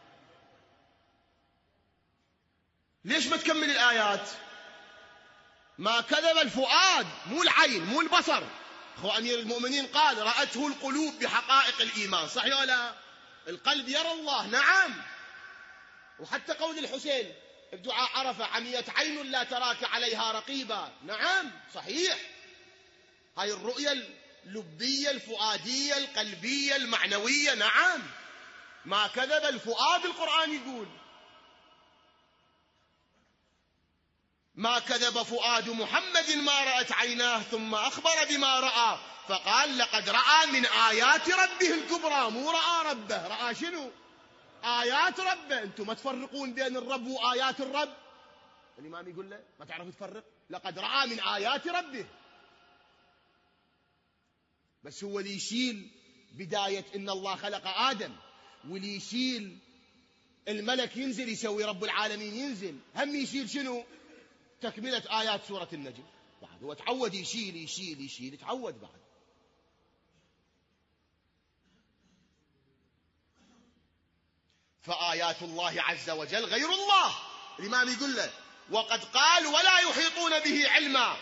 ليش ما تكمل الآيات؟ ما كذب الفؤاد، مو العين مو البصر. أخو أمير المؤمنين قال: رأته القلوب بحقائق الإيمان. صح ولا لا؟ القلب يرى الله، نعم. وحتى قول الحسين بدعاء عرفة: عميت عين لا تراك عليها رقيبا. نعم صحيح. هاي الرؤية اللبية الفؤادية القلبية المعنوية. نعم، ما كذب الفؤاد، القرآن يقول: ما كذب فؤاد محمد ما رأت عيناه، ثم أخبر بما رأى فقال: لقد رأى من آيات ربه الكبرى. مو رأى ربه، رأى شنو؟ آيات ربه. أنتم ما تفرقون بين الرب وآيات الرب. الإمام يقول له: ما تعرف تفرق؟ لقد رأى من آيات ربه. بس هو اللي يشيل بداية إن الله خلق آدم، واللي يشيل الملك ينزل يسوي رب العالمين ينزل، هم يشيل شنو؟ تكملة آيات سورة النجم. بعد هو تعود يشيل يشيل يشيل، تعود بعد. فآيات الله عز وجل غير الله. الإمام يقول له: وقد قال: ولا يحيطون به علما،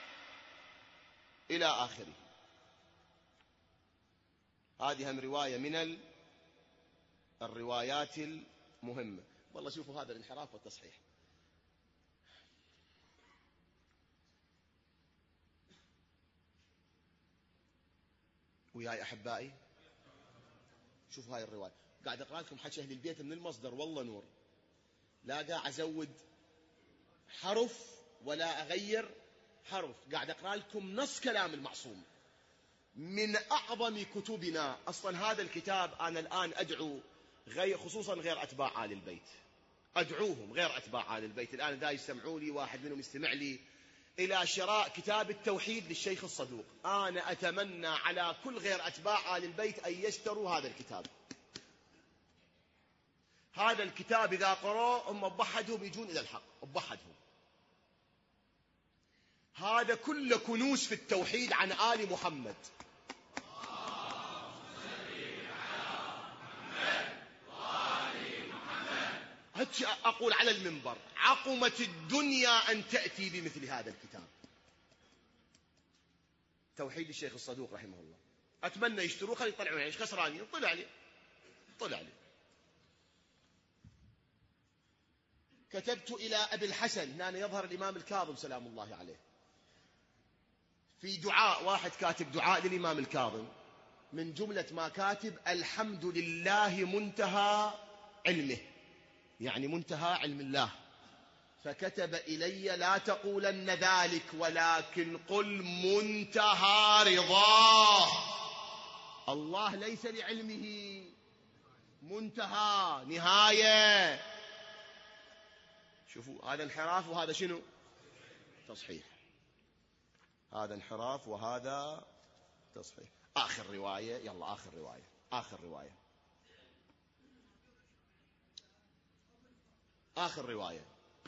إلى آخره. هذه هم رواية من الروايات المهمة. والله شوفوا هذا الانحراف والتصحيح. وياي أحبائي، شوفوا هاي الرواية. قاعد أقرأ لكم حكي أهل البيت من المصدر، والله نور. لا قاعد أزود حرف ولا أغير حرف، قاعد أقرأ لكم نص كلام المعصوم من أعظم كتبنا. أصلا هذا الكتاب أنا الآن أدعو خصوصا غير أتباع آل البيت، أدعوهم غير أتباع آل البيت الآن دا يستمعوا لي، واحد منهم يستمع لي، إلى شراء كتاب التوحيد للشيخ الصدوق. أنا أتمنى على كل غير أتباع آل البيت أن يشتروا هذا الكتاب. هذا الكتاب إذا قرأوا هم بوحدهم يجون إلى الحق بوحدهم. هذا كله كنوز في التوحيد عن آل محمد. أقول على المنبر: عقمت الدنيا أن تأتي بمثل هذا الكتاب، توحيد الشيخ الصدوق رحمه الله. أتمنى يشتروه، خلي يطلعون ايش خسرانين. طلع لي. كتبت إلى أبي الحسن، هنا يظهر الإمام الكاظم سلام الله عليه، في دعاء، واحد كاتب دعاء للإمام الكاظم، من جملة ما كاتب: الحمد لله منتهى علمه، يعني منتهى علم الله. فكتب إلي: لا تقولن ذلك، ولكن قل منتهى رضاه. الله ليس لعلمه منتهى، نهاية. شوفوا هذا انحراف وهذا شنو؟ تصحيح. هذا انحراف وهذا تصحيح. آخر رواية، يلا آخر رواية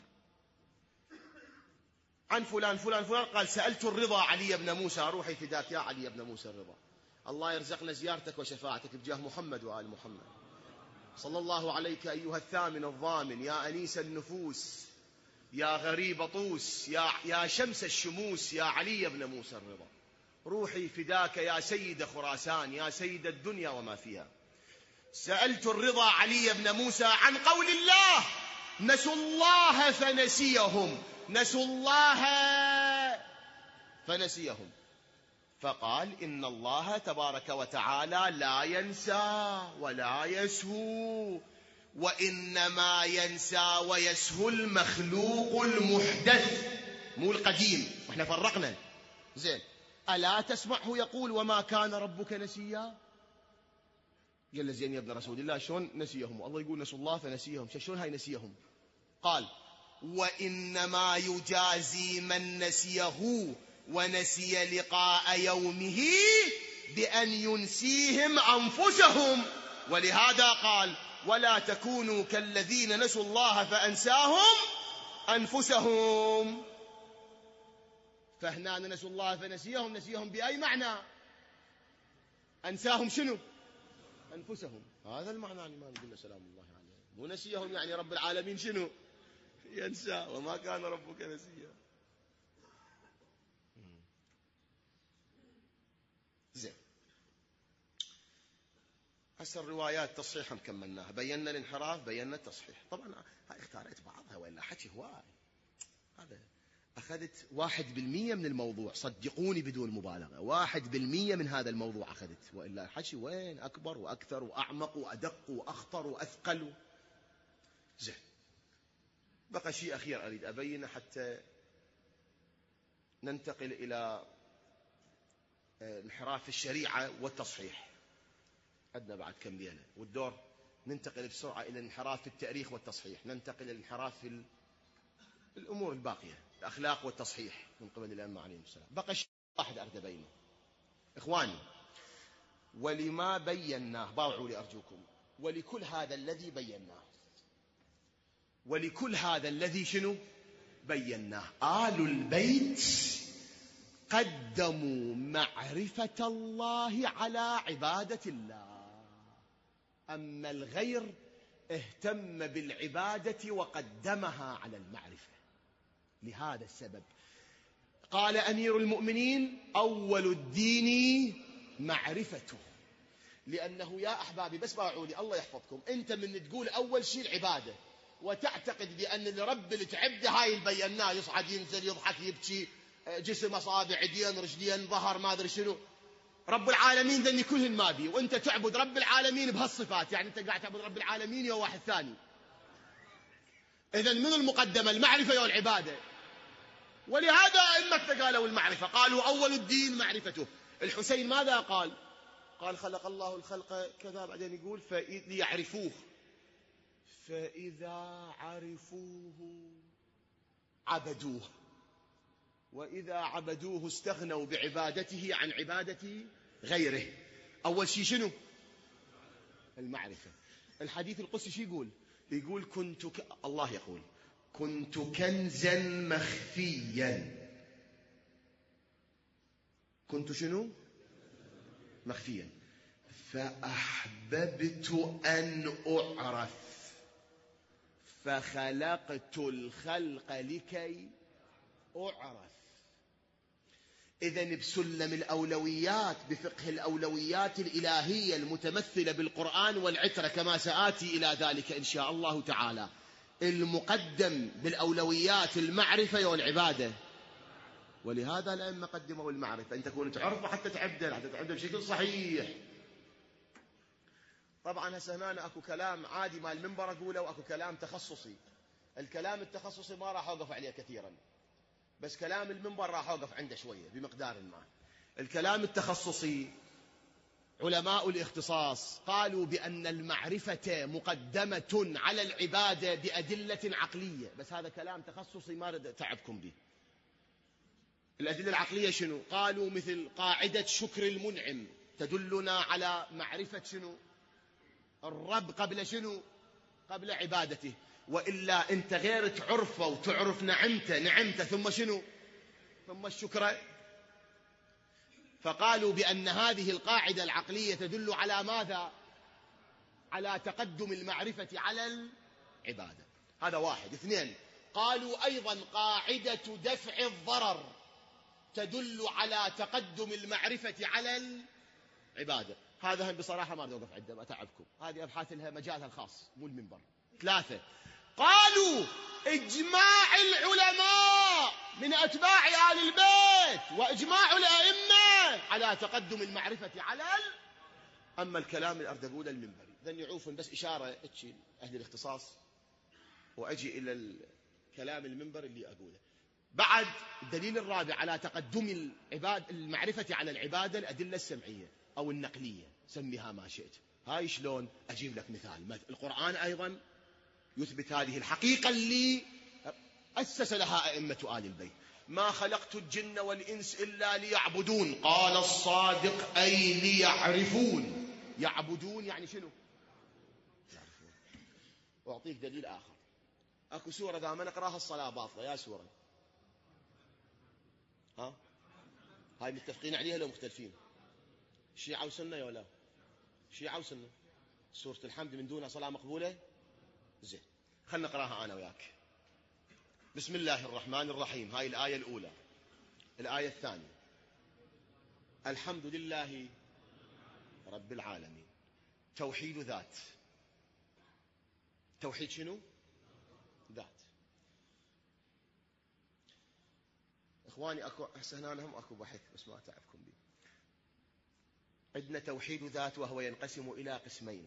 عن فلان قال: سألت الرضا علي بن موسى، روحي فداك يا علي بن موسى الرضا، الله يرزقنا زيارتك وشفاعتك بجاه محمد وآل محمد صلى الله عليك أيها الثامن الضامن، يا أنيس النفوس، يا غريب طوس، يا شمس الشموس، يا علي بن موسى الرضا، روحي فداك يا سيد خراسان، يا سيد الدنيا وما فيها. سألت الرضا علي بن موسى عن قول الله: نسوا الله فنسيهم، نسوا الله فنسيهم. فقال إن الله تبارك وتعالى لا ينسى ولا يسهو، وإنما ينسى ويسهو المخلوق المحدث مو القديم. واحنا فرقنا زين. ألا تسمعه يقول وما كان ربك نسيا؟ قال له زين يا ابن رسول الله شلون نسيهم؟ الله يقول نسوا الله فنسيهم، شلون هاي نسيهم؟ قال وإنما يجازي من نسيه ونسي لقاء يومه بأن ينسيهم أنفسهم، ولهذا قال ولا تكونوا كالذين نسوا الله فأنساهم أنفسهم. فهنا نسوا الله فنسيهم، نسيهم بأي معنى؟ أنساهم شنو؟ أنفسهم. هذا المعنى الإمام قلنا سلام الله عليه، مو نسيهم يعني رب العالمين شنو؟ ينسى، وما كان ربك نسيا. زين. هسه الروايات تصحيحا كملناها، بينا الانحراف، بينا التصحيح. طبعا هاي اختاريت بعضها وإلا حكي هواي، هذا أخذت 1% من الموضوع، صدقوني بدون مبالغة 1% من هذا الموضوع أخذت، وإلا الحكي وين أكبر وأكثر وأعمق وأدق وأخطر وأثقل. زين. بقى شيء أخير أريد أبينه حتى ننتقل إلى انحراف الشريعة والتصحيح. عندنا بعد كم ليلة والدور ننتقل بسرعة إلى انحراف التاريخ والتصحيح، ننتقل إلى انحراف الأمور الباقية، الأخلاق والتصحيح من قبل الأئمة عليهم السلام. بقى شيء واحد أريد أبينه إخواني، ولما بيناه، باوعوا لي أرجوكم، ولكل هذا الذي بيناه، ولكل هذا الذي شنو بيناه، آل البيت قدموا معرفة الله على عبادة الله، أما الغير اهتم بالعبادة وقدمها على المعرفة. لهذا السبب قال أمير المؤمنين أول الدين معرفته، لأنه يا أحبابي بس باوعوا لي الله يحفظكم، أنت من تقول أول شيء العبادة وتعتقد بأن الرب اللي تعبده هاي البيناه، يصعد ينزل يضحك يبكي، جسم أصابع يدين رجلين ظهر ما أدري شنو، رب العالمين ذني كلهن ما بي، وأنت تعبد رب العالمين بهالصفات، يعني أنت قاعد تعبد رب العالمين يا واحد ثاني. إذن من المقدمة المعرفة يا العبادة، ولهذا أئمتنا قالوا المعرفة، قالوا أول الدين معرفته. الحسين ماذا قال؟ قال خلق الله الخلق كذا، بعدين يقول ليعرفوه، فإذا عرفوه عبدوه، وإذا عبدوه استغنوا بعبادته عن عبادة غيره. أول شيء شنو؟ المعرفة. الحديث القدسي شو يقول؟ يقول الله يقول كنت كنزا مخفيا، كنت شنو؟ مخفيا، فأحببت أن أعرف فخلقت الخلق لكي أعرف. إذن بسلم الأولويات، بفقه الأولويات الإلهية المتمثلة بالقرآن والعترة كما سآتي إلى ذلك إن شاء الله تعالى، المقدم بالأولويات المعرفة والعبادة، ولهذا الأئمة قدموا المعرفة، أن تكون تعرف حتى تعبدل، حتى تعبدل بشكل صحيح. طبعا هسه هنا أكو كلام عادي مال المنبر أقوله، وأكو كلام تخصصي. الكلام التخصصي ما راح أوقف عليه كثيرا، بس كلام المنبر راح أوقف عنده شوية بمقدار ما. الكلام التخصصي علماء الاختصاص قالوا بأن المعرفة مقدمة على العبادة بأدلة عقلية، بس هذا كلام تخصصي ما رد تعبكم به. الأدلة العقلية شنو؟ قالوا مثل قاعدة شكر المنعم تدلنا على معرفة شنو؟ الرب قبل شنو؟ قبل عبادته، وإلا أنت غير تعرفه وتعرف نعمته ثم شنو؟ ثم الشكر. فقالوا بأن هذه القاعدة العقلية تدل على ماذا؟ على تقدم المعرفة على العبادة. هذا واحد. اثنين، قالوا أيضا قاعدة دفع الضرر تدل على تقدم المعرفة على العبادة. هذا هم بصراحة ما أريد أوقف عندهم أتعبكم، هذه أبحاث لها مجالها الخاص مو المنبر. ثلاثة، قالوا إجماع العلماء من أتباع آل البيت وإجماع الأئمة على تقدم المعرفة على أما الكلام اللي أريد أقوله المنبري ذن يعوفن بس إشارة أتشي أهل الاختصاص وأجي إلى الكلام المنبر اللي أقوله. بعد الدليل الرابع على تقدم المعرفة على العبادة الأدلة السمعية أو النقلية، سميها ما شئت. هاي شلون؟ أجيب لك مثال. القرآن أيضا يثبت هذه الحقيقة اللي أسس لها أئمة آل البيت: ما خلقت الجن والإنس إلا ليعبدون. قال الصادق أي ليعرفون. يعبدون يعني شنو؟ يعرفون. وأعطيك دليل آخر. أكو سورة إذا ما نقراها الصلاة باطلة. يا سورة ها؟ هاي متفقين عليها لو مختلفين؟ شيعة وسنة يا ولا؟ شيعة وسنة. سورة الحمد من دونها صلاة مقبولة؟ زين، خلنا نقراها أنا وياك. بسم الله الرحمن الرحيم. هاي الآية الأولى. الآية الثانية: الحمد لله رب العالمين. توحيد ذات. توحيد شنو؟ ذات. إخواني أكو هسه هم أكو بحث بس ما أتعبكم به. عندنا توحيد ذات وهو ينقسم إلى قسمين: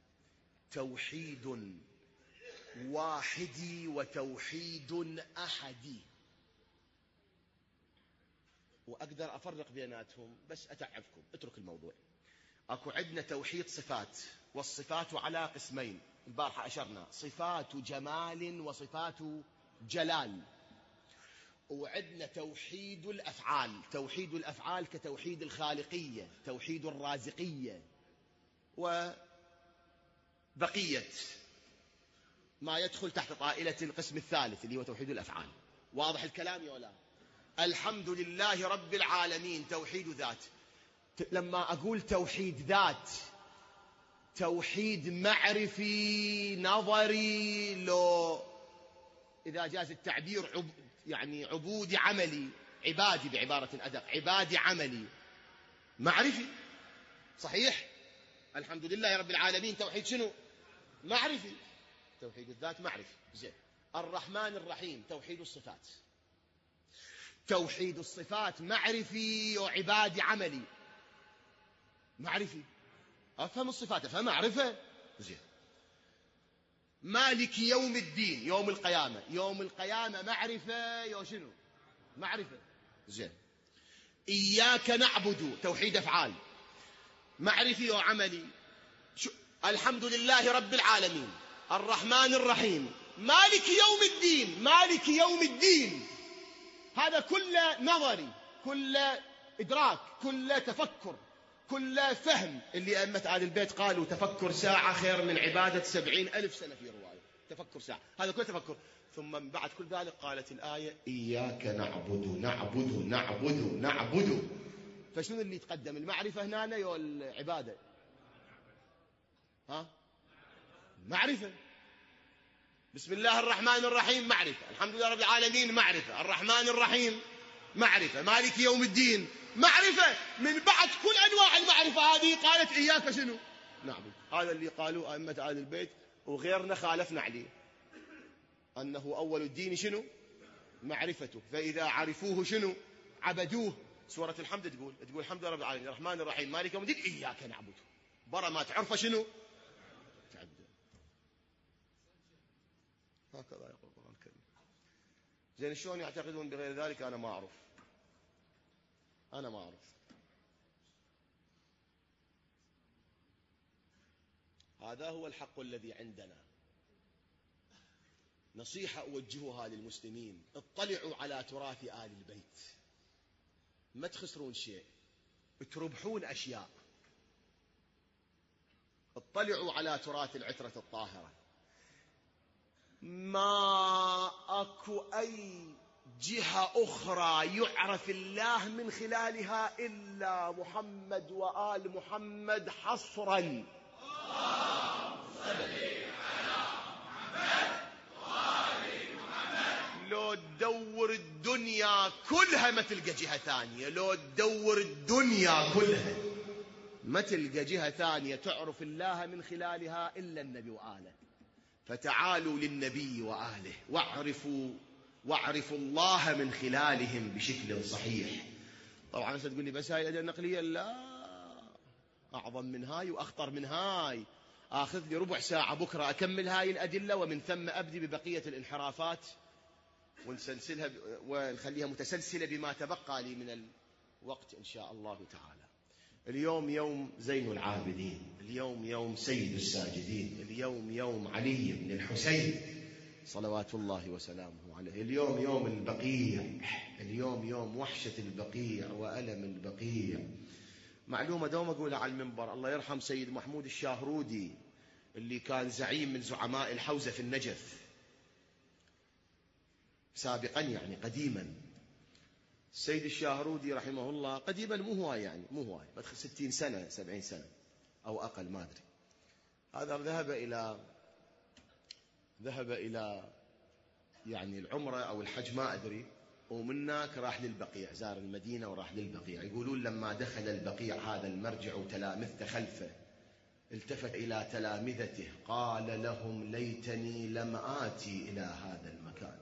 توحيد واحدي وتوحيد أحدي. وأقدر أفرق بيناتهم بس أتعبكم، اترك الموضوع. أكو عندنا توحيد صفات، والصفات على قسمين، البارحة أشرنا: صفات جمال وصفات جلال. وعندنا توحيد الأفعال. توحيد الأفعال كتوحيد الخالقية، توحيد الرازقية، وبقية ما يدخل تحت طائلة القسم الثالث اللي هو توحيد الأفعال. واضح الكلام يا ولا؟ الحمد لله رب العالمين توحيد ذات. لما أقول توحيد ذات، توحيد معرفي نظري، لو إذا جاز التعبير يعني عبودي عملي، عبادي بعبارة أدق، عبادي عملي معرفي. صحيح؟ الحمد لله رب العالمين توحيد شنو؟ معرفي. توحيد الذات معرفي. زين. الرحمن الرحيم توحيد الصفات. توحيد الصفات معرفي وعبادي عملي. معرفي، أفهم الصفات، أفهم معرفة. زين. مالك يوم الدين، يوم القيامة. يوم القيامة معرفة، يو شنو؟ معرفة. زين. إياك نعبد توحيد أفعال، معرفي وعملي. الحمد لله رب العالمين الرحمن الرحيم مالك يوم الدين. مالك يوم الدين هذا كله نظري، كله إدراك، كله تفكر، كله فهم. اللي أئمة آل البيت قالوا تفكر ساعة خير من عبادة 70,000 سنة في رواية. تفكر ساعة، هذا كله تفكر. ثم من بعد كل ذلك قالت الآية: إياك نعبد نعبد نعبد نعبد. فشنو اللي يتقدم؟ المعرفة هنا يا العبادة؟ ها؟ معرفة. بسم الله الرحمن الرحيم معرفة، الحمد لله رب العالمين معرفة، الرحمن الرحيم معرفة، مالك يوم الدين معرفة. من بعد كل أنواع المعرفة هذه قالت إياك شنو؟ نعبد. هذا اللي قالوا أئمة آل البيت، وغيرنا خالفنا عليه، أنه أول الدين شنو؟ معرفته، فإذا عرفوه شنو؟ عبدوه. سورة الحمد تقول الحمد لله رب العالمين الرحمن الرحيم مالك يوم الدين إياك نعبد. برا ما تعرفه شنو؟ تعبد. هكذا يقول القرآن الكريم. زين، شلون يعتقدون بغير ذلك؟ أنا ما أعرف. هذا هو الحق الذي عندنا. نصيحة أوجهها للمسلمين: اطلعوا على تراث آل البيت، ما تخسرون شيء، تربحون أشياء. اطلعوا على تراث العترة الطاهرة. ما أكو أي جهة أخرى يعرف الله من خلالها إلا محمد وآل محمد حصرا. لو تدور الدنيا كلها ما تلقى جهة ثانية، لو تدور الدنيا كلها ما تلقى جهة ثانية تعرف الله من خلالها إلا النبي وآله. فتعالوا للنبي وآله واعرفوا الله من خلالهم بشكل صحيح. طبعا ستقول لي بس هاي الأدلة النقلية، لا، أعظم من هاي وأخطر من هاي. آخذ لي ربع ساعة بكرة أكمل هاي الأدلة، ومن ثم أبدي ببقية الانحرافات ونسلسلها ونخليها متسلسلة بما تبقى لي من الوقت إن شاء الله تعالى. اليوم يوم زين العابدين، اليوم يوم سيد الساجدين، اليوم يوم علي بن الحسين صلوات الله وسلامه عليه، اليوم يوم البقيع، اليوم يوم وحشة البقيع وألم البقيع. معلومة دوم أقولها على المنبر، الله يرحم سيد محمود الشاهرودي اللي كان زعيم من زعماء الحوزة في النجف سابقا، يعني قديما. السيد الشاهرودي رحمه الله قديما مو هواي، يعني مو هواي، بدخل 60 سنة 70 سنة أو أقل ما أدري. هذا ذهب إلى يعني العمرة أو الحج ما أدري، ومنك راح للبقيع، زار المدينة وراح للبقيع. يقولون لما دخل البقيع هذا المرجع وتلامذته خلفه، التفت إلى تلامذته قال لهم ليتني لم آتي إلى هذا المكان،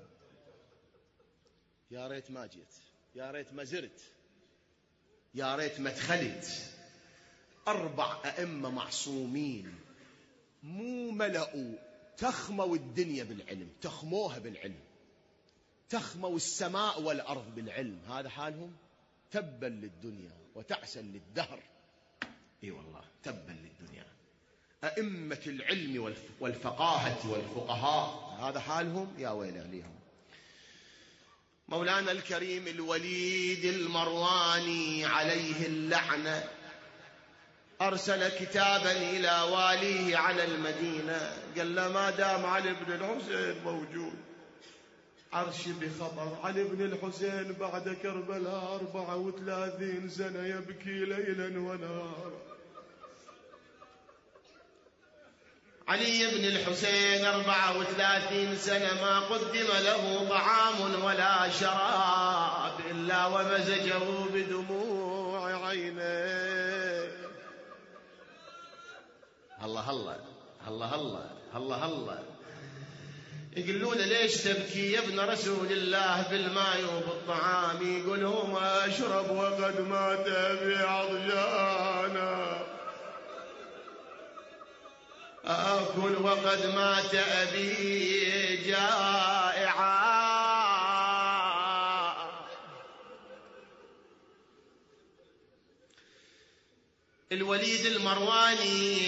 يا ريت ما جيت، يا ريت ما زرت، يا ريت ما دخلت. 4 أئمة معصومين مو ملأوا، تخموا الدنيا بالعلم، تخموها بالعلم، تخموا السماء والأرض بالعلم، هذا حالهم. تبا للدنيا وتعسا للدهر. اي والله تبا للدنيا. أئمة العلم والفقاهة والفقهاء هذا حالهم، يا ويل عليهم. مولانا الكريم الوليد المرواني عليه اللعنة أرسل كتابا إلى واليه على المدينة، قال له ما دام علي بن الحسين موجود عرش بخطر. علي بن الحسين بعد كربلاء 34 سنة يبكي ليلا ونهارا. علي بن الحسين 34 سنة ما قدم له طعام ولا شراب إلا ومزجه بدموع عينيه. الله الله الله الله الله الله. يقولون ليش تبكي يا ابن رسول الله بالماء وبالطعام؟ يقول هو ما أشرب وقد مات أبي عطشانا، آكل وقد مات أبي جائعا. الوليد المرواني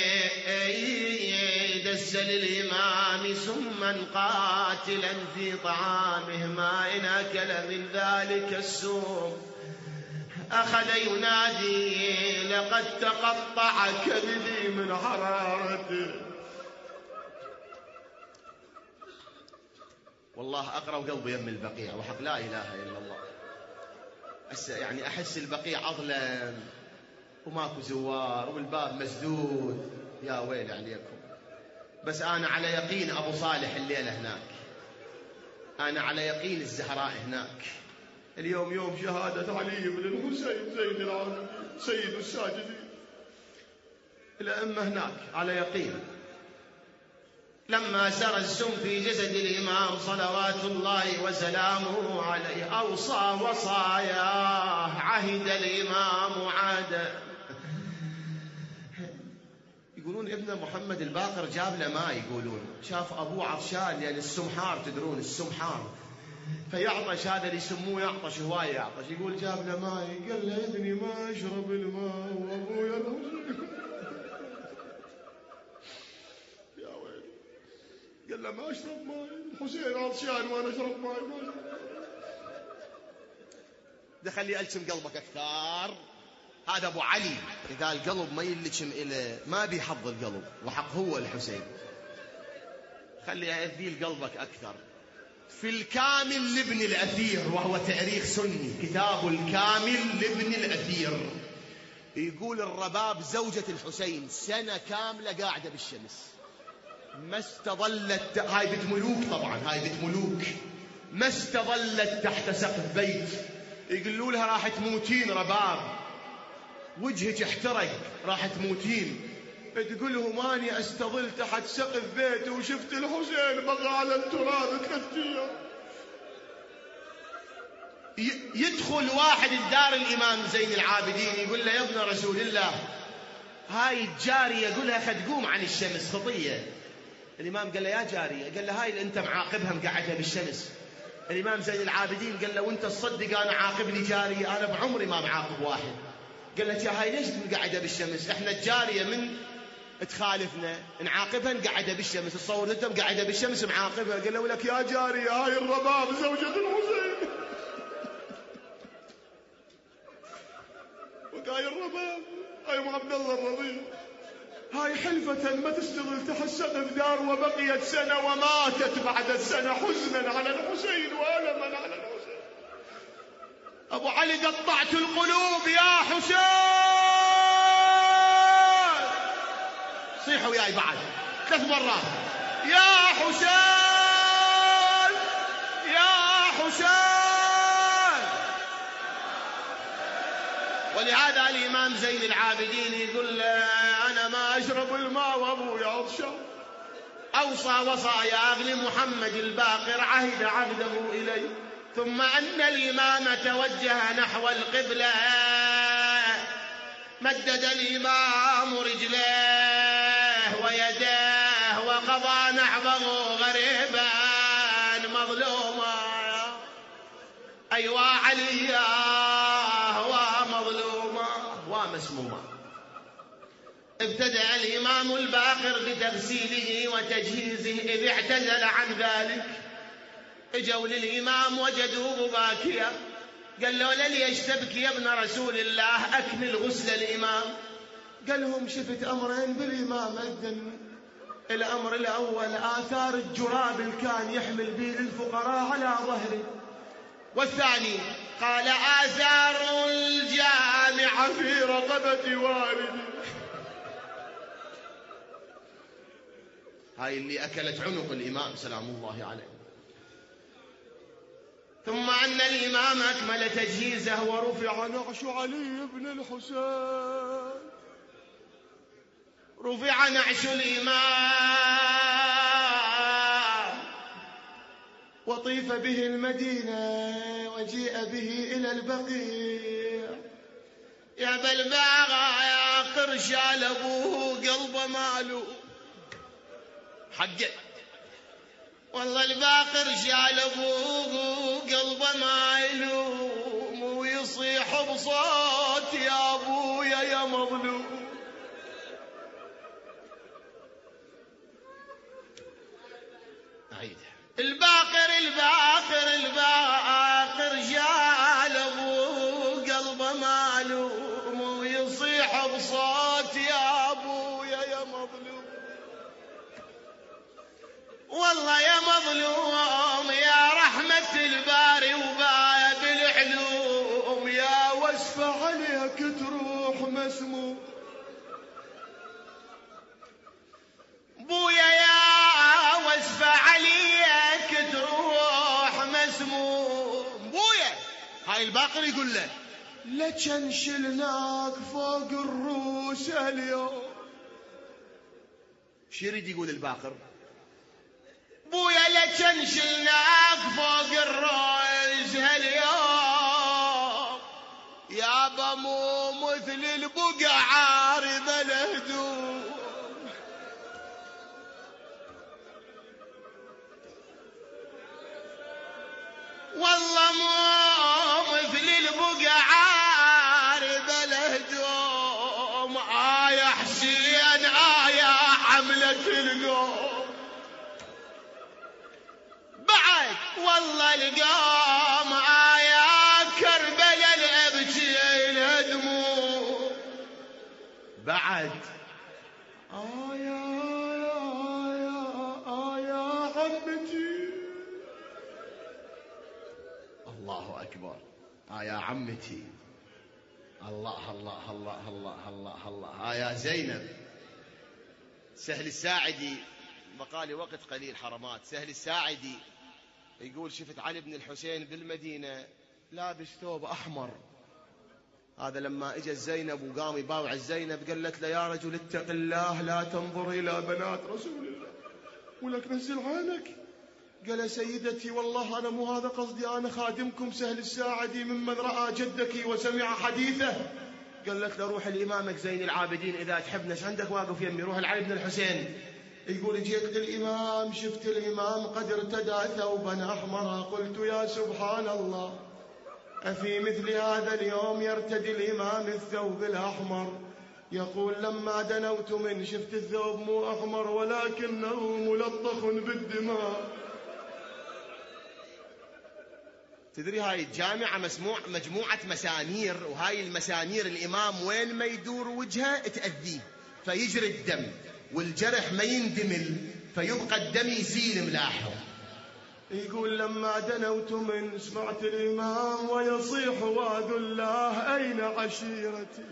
دس للإمام سما قاتلا في طعامه، ما إن أكل من ذلك السم أخذ ينادي لقد تقطع كبدي من حرارته. والله أقرأ قلبي يم البقيع وحق لا إله إلا الله. يعني أحس البقيع أظلم وماكو زوار والباب مسدود، يا ويل عليكم. بس أنا على يقين أبو صالح الليلة هناك، أنا على يقين الزهراء هناك. اليوم يوم شهادة علي بن الحسين زين العابدين سيد الساجدين، الأئمة هناك على يقين. لما سرى السم في جسد الإمام صلوات الله وسلامه عليه أوصى وصاياه، عهد الإمام عهدا. يقولون ابن محمد الباقر جاب له ماء، يقولون شاف أبوه عطشان، يعني السمحار تدرون السمحار، فيعطش هذا اللي يسموه يعطش هواية يعطش. يقول جاب له ماء، قال له يا ابني ما أشرب الماء وأبويا يا ويلي. قال له ما أشرب ماء، الحسين عطشان وأنا أشرب ماء. دخل لي ألتم قلبك أكثر. هذا أبو علي، إذا القلب ما يلتشم إليه ما بيحظ القلب، وحق هو الحسين. خلي أذيل قلبك أكثر. في الكامل لابن الأثير، وهو تاريخ سني، كتاب الكامل لابن الأثير، يقول الرباب زوجة الحسين سنة كاملة قاعدة بالشمس ما استظلت، هاي بيت ملوك طبعا، هاي بيت ملوك، ما استظلت تحت سقف بيت. يقولوا لها راح تموتين رباب، وجهك احترق راح تموتين. تقولهم أني أستظل تحت سقف بيتي وشفت الحسين بقى على التراب 3 أيام. يدخل واحد الدار الإمام زين العابدين يقول له: يا ابن رسول الله، هاي الجارية قولها خدقوم عن الشمس خطية. الإمام قال له: يا جارية، قال له: هاي اللي أنت معاقبها مقعدها بالشمس. الإمام زين العابدين قال له: وأنت تصدق أنا عاقبني جارية؟ أنا بعمري ما معاقب واحد. قال له: يا هاي ليش مقعدها بالشمس؟ إحنا الجارية من تخالفنا نعاقبها نقعدها بالشمس، تصور أنت مقعدها بالشمس معاقبها. قال له: لك يا جارية، هاي الرباب زوجة الحسين. وقاي الرباب هاي ام عبد الله الرضيع، هاي حلفة ما تشتغل تحت سقف دار، وبقيت سنة وماتت بعد السنة حزنا على الحسين وألما على الحسين. أبو علي: قطعت القلوب يا حسين. صيحوا وياي بعد 3 مرات: يا حسين، يا حسين. ولهذا الإمام زين العابدين يقول له: أنا ما أشرب الماء وأبويا عطشان. أوصى وصايا لمحمد الباقر، عهد عهده إليه. ثم أن الإمام توجه نحو القبلة، مدد الإمام رجليه ويديه وقضى نحبه غريبا مظلوما. أيوا عليا ومظلوما ومسموما. ابتدأ الإمام الباقر بتغسيله وتجهيزه، إذ اعتزل عن ذلك. اجوا للإمام وجدوه باكيا. قال له: ليش تبكي يا ابن رسول الله؟ أكمل غسل الإمام. قال لهم: شفت أمرين بالإمام أذن. الأمر الأول آثار الجراب اللي كان يحمل به للفقراء على ظهره، والثاني قال آثار الجامعة في رقبة والدي. هاي اللي أكلت عنق الإمام سلام الله عليه. ثم أن الإمام أكمل تجهيزه ورفع نعش علي بن الحسين. رفع نعش الإمام وطيف به المدينة وجيء به إلى البقيع. يا بالباغا يا قرشال أبوه قلبه ماله حقه، والله الباقر شال أبوه قلبه مايلوم، ويصيح بصوت: يا أبويا يا مظلوم. الباقر شال أبوه قلبه مايلوم، ويصيح بصوت: يا أبويا يا مظلوم. والله يا مظلوم يا رحمة الباري وباب العلوم، يا وصفة عليك تروح مسموم. بويا يا وصفة عليك تروح مسموم. بويا هاي الباقر يقول له: لكن شلناك فوق الروس اليوم. شو يريد يقول الباقر؟ بويا لكن شلناك فوق الروس اليوم، يابا مو مثل البقع عارض الهدوم. والله مو مثل البقع عارض الهدوم. يا حسين يا حملة القوم. بعد والله القوم يا كربلاء الابكي الهدموم. بعد يا عمتي. الله أكبر. يا عمتي. الله الله الله الله الله الله. يا زينب. سهل الساعدي، بقالي وقت قليل حرمات. سهل الساعدي يقول: شفت علي بن الحسين بالمدينة لابس ثوب أحمر، هذا لما اجت زينب وقام يباوع زينب قالت له يا رجل اتق الله لا تنظر إلى بنات رسول الله ولك نزل عينك. قال سيدتي والله أنا مو هذا قصدي، أنا خادمكم سهل الساعدي ممن رأى جدك وسمع حديثه. قالت له روح لإمامك زين العابدين إذا تحبنا، ايش عندك واقف يمي؟ روح لعلي بن الحسين. يقول جيت للإمام شفت الإمام قد ارتدى ثوبا أحمر، قلت يا سبحان الله أفي مثل هذا اليوم يرتدي الإمام الثوب الأحمر؟ يقول لما دنوت من شفت الثوب مو أحمر ولكنه ملطخ بالدماء. تدري هاي الجامعة مجموعة مسامير، وهاي المسامير الإمام وين ما يدور وجهه تأذيه فيجري الدم، والجرح ما يندمل فيبقى الدم يسيل ملاحه. يقول لما دنوت من سمعت الإمام ويصيح واد الله أين عشيرتي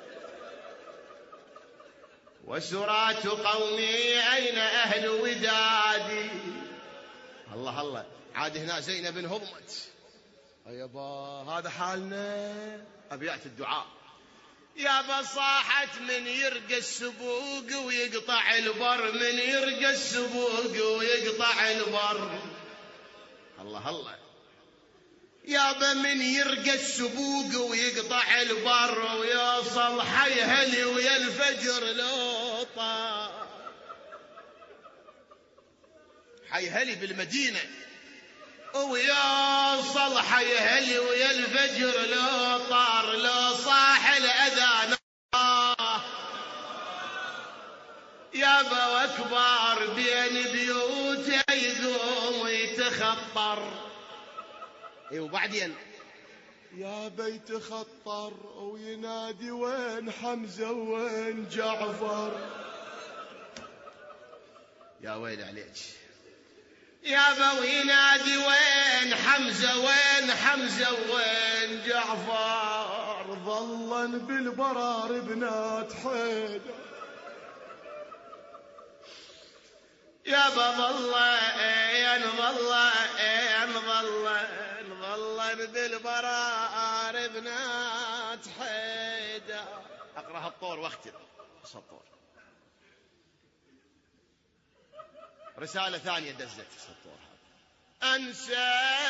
وسرات قومي أين أهل ودادي. الله الله، عاد هنا زينب انهضمت. يابا هذا حالنا. أبيات الدعاء. يابا صاحت من يرقى السبوق ويقطع البر، من يرقى السبوق ويقطع البر. الله الله. يابا من يرقى السبوق ويقطع البر ويوصل حيهلي ويا الفجر لو طار. حيهلي بالمدينة ويوصل حيهلي ويا الفجر لو طار، لو صاح الأذان يابا واكبر بين بيوته يقوم ويتخطر. وبعدين يا بيت خطر وينادي وين حمزة وين جعفر. يا ويل عليك يابا، وينادي وين حمزة وين حمزة وين جعفر. ظلا بالبرار بنات حيدر يابا، ظلا بالبرار بنات حيدر. اقرأ الطور واختم الطور. رسالة ثانية دزت الطور. أنسى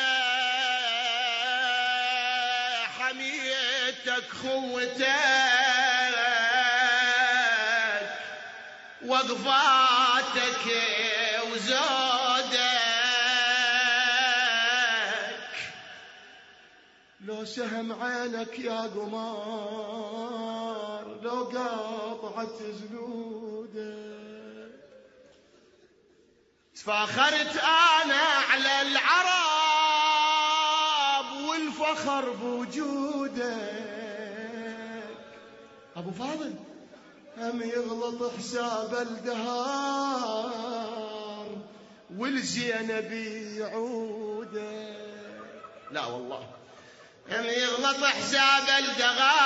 حميتك خوتك وقفاتك وزودك، لو سهم عينك يا قمار لو قاطعت زنودك. تفاخرت أنا على العرب والفخر بوجودك. أبو فاضل هم يغلط حساب الدهار والزينب يعودك. لا والله هم يغلط حساب الدهار